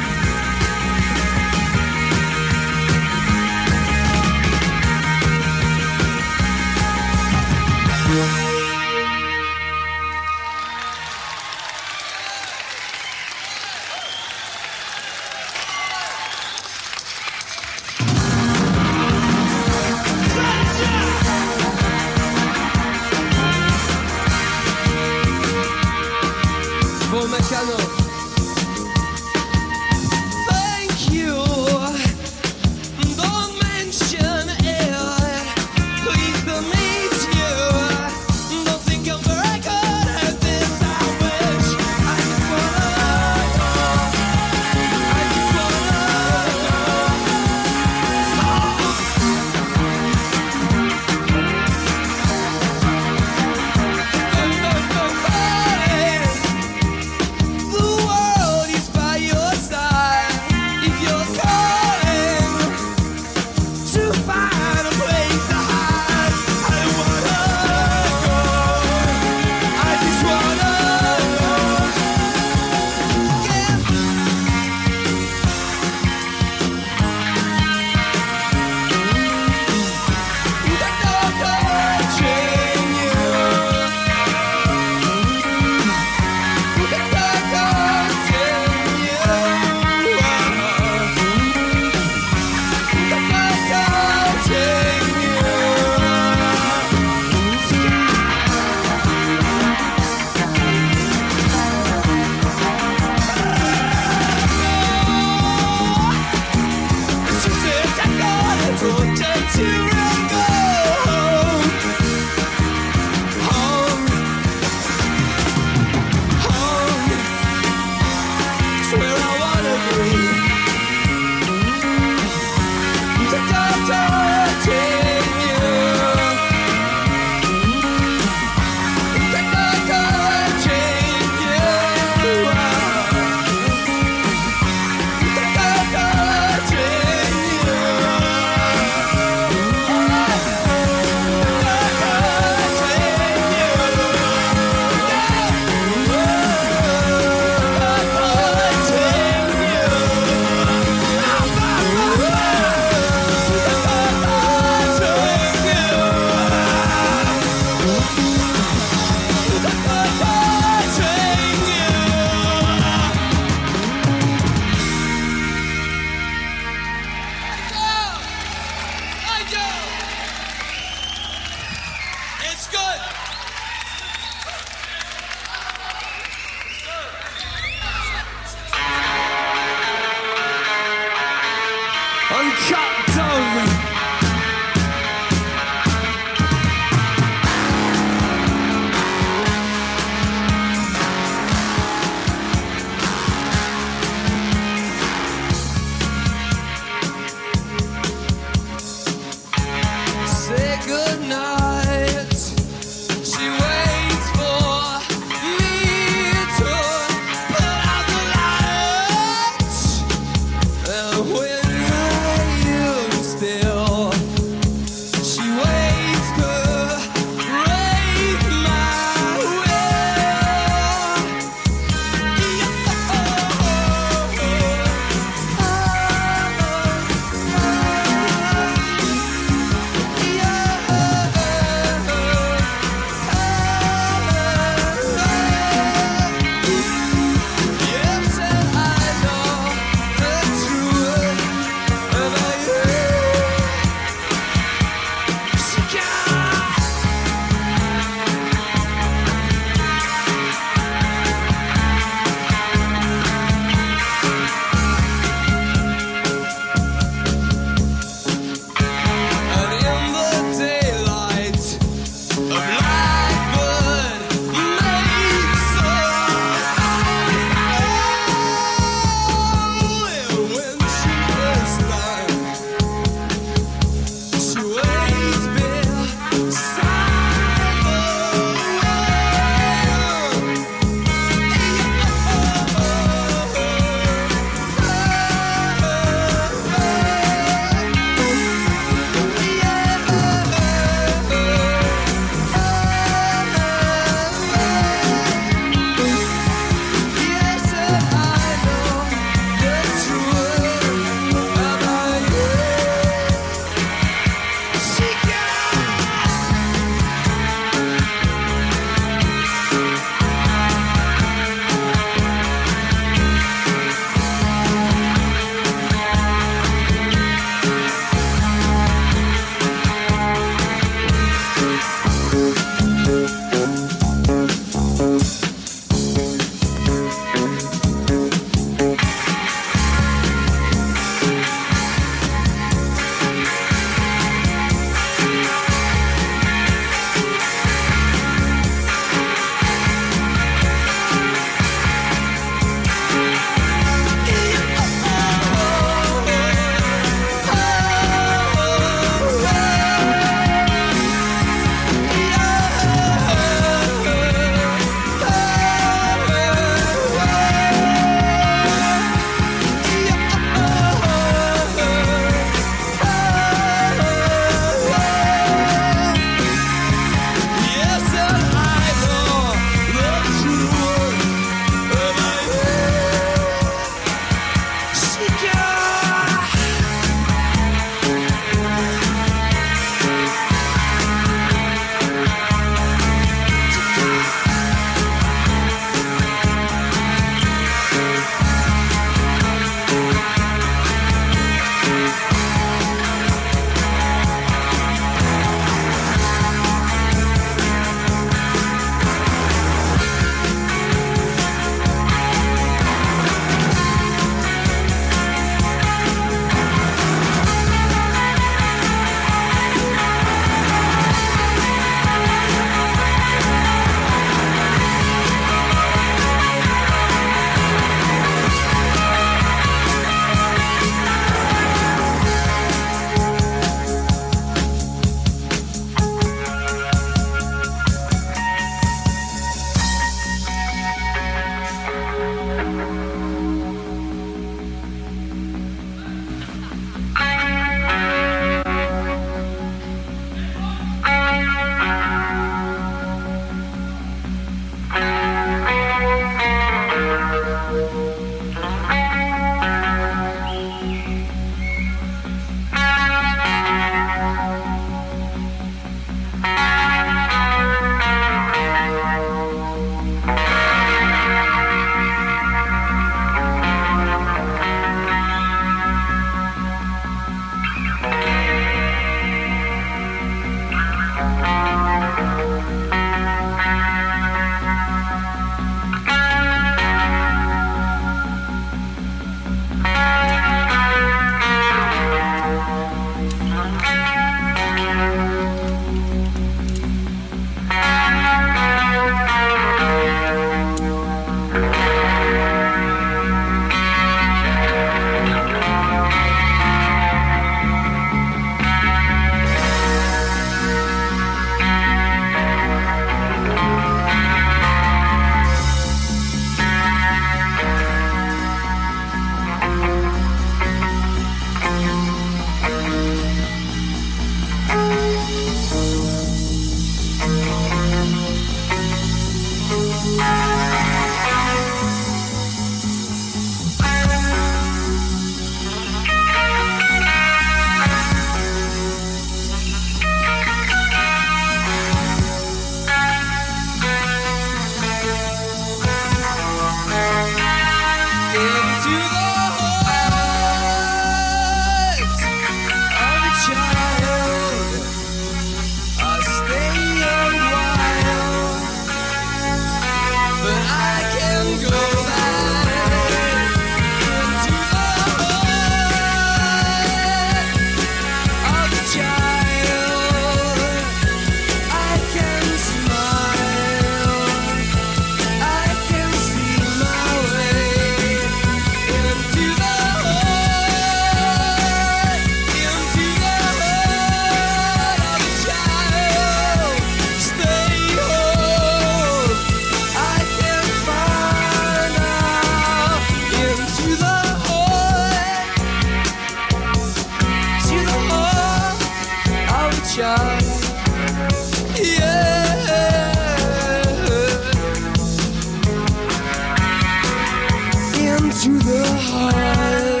Into the heart.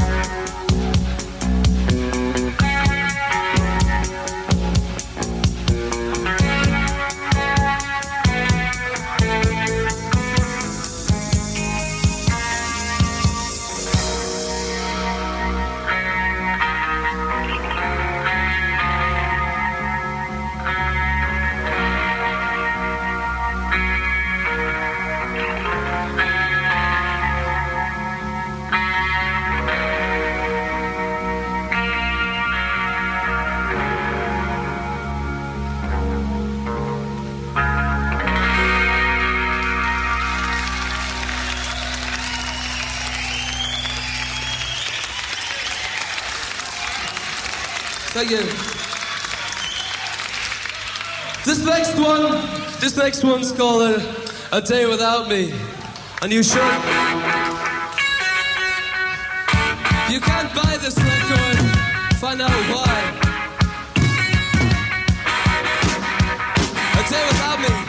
Thank you. This next one, this next one's called A, A Day Without Me. And you should. You can't buy this record, find out why. A Day Without Me.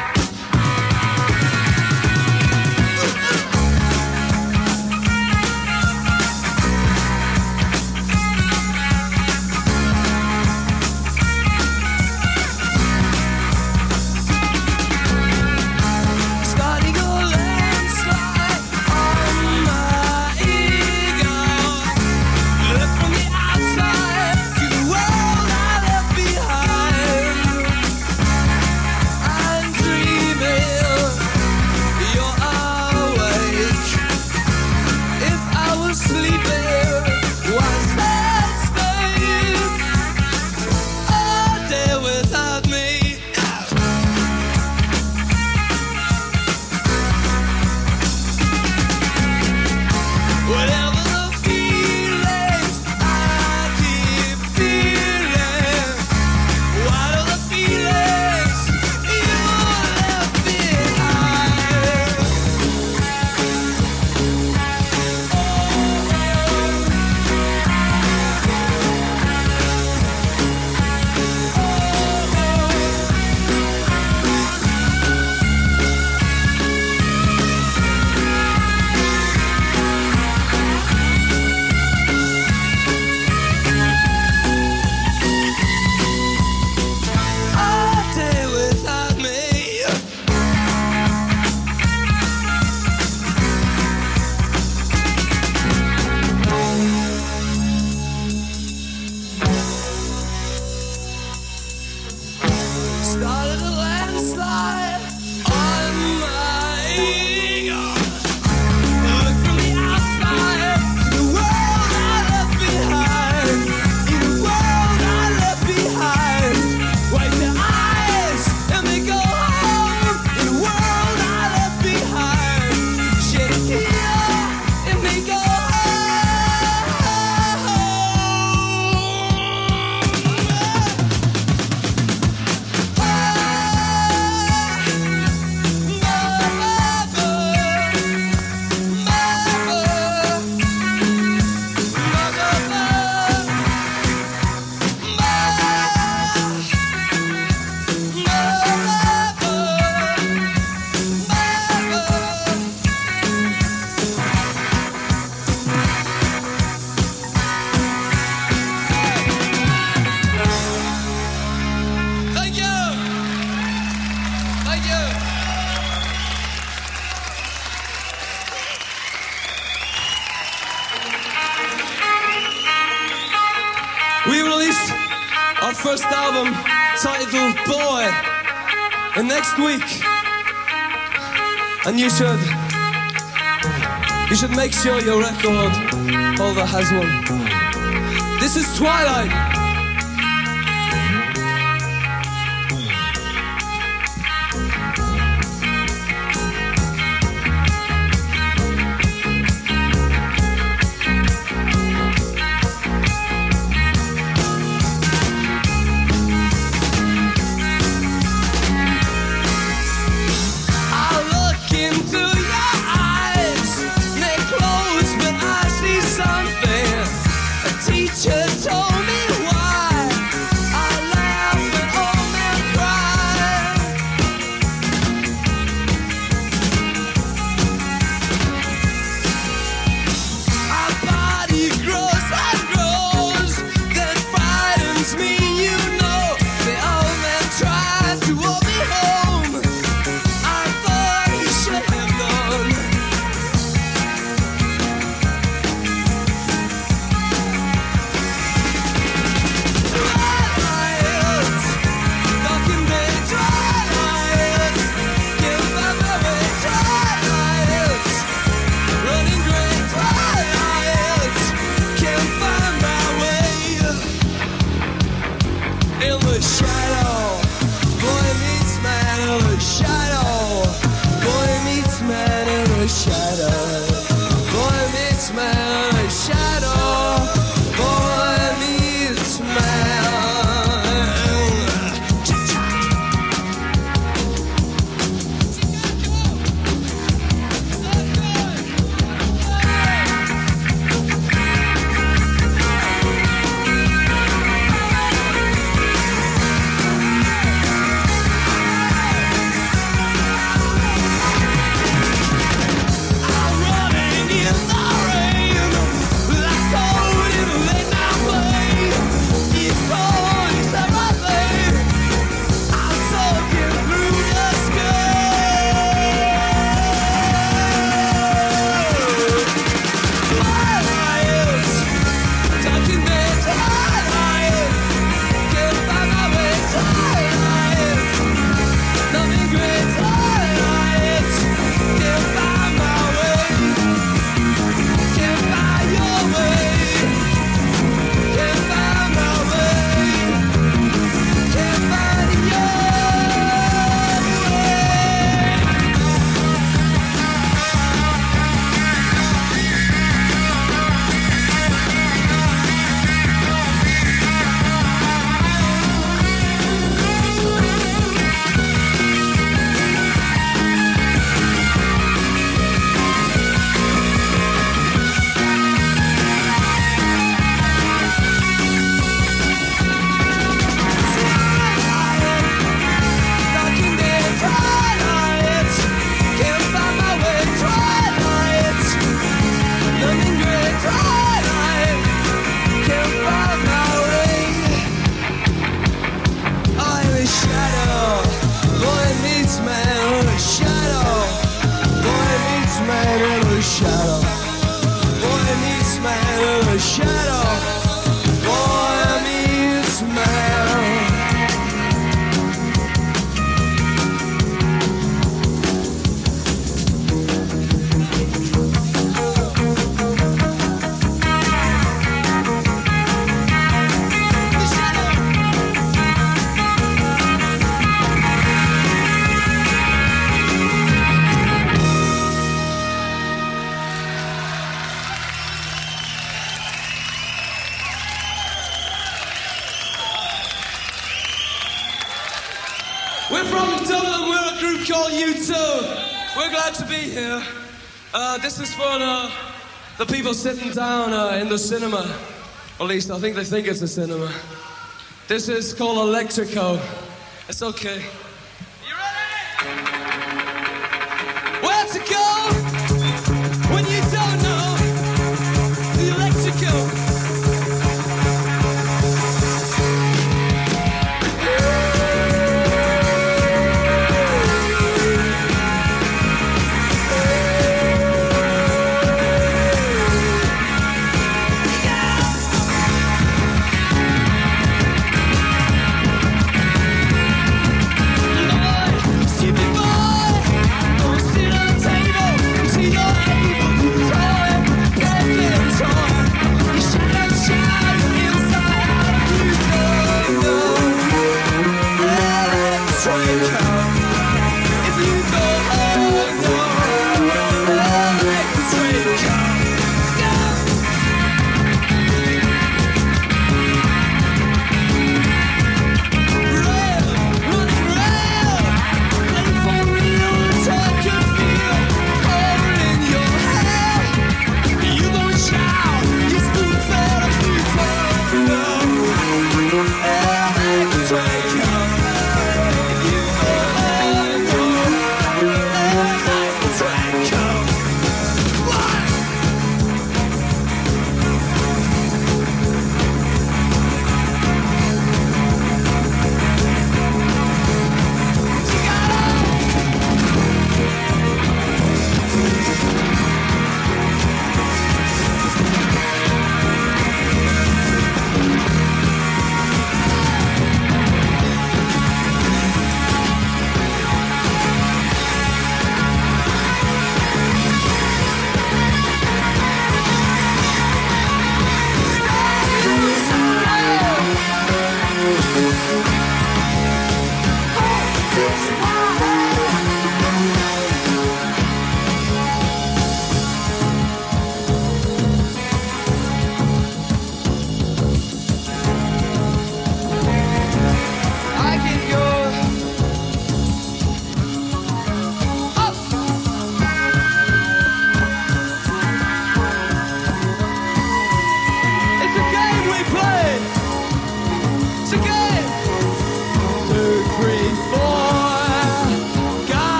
First album titled Boy, and next week, and you should you should make sure your record holder has one. This is Twilight. Teacher told me why We're from Dublin, we're a group called U two. We're glad to be here. Uh, this is for uh, the people sitting down uh, in the cinema. At least I think they think it's a cinema. This is called Electrico. It's okay. You ready? Where to go when you don't know? The Electrico.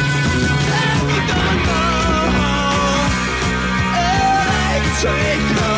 Take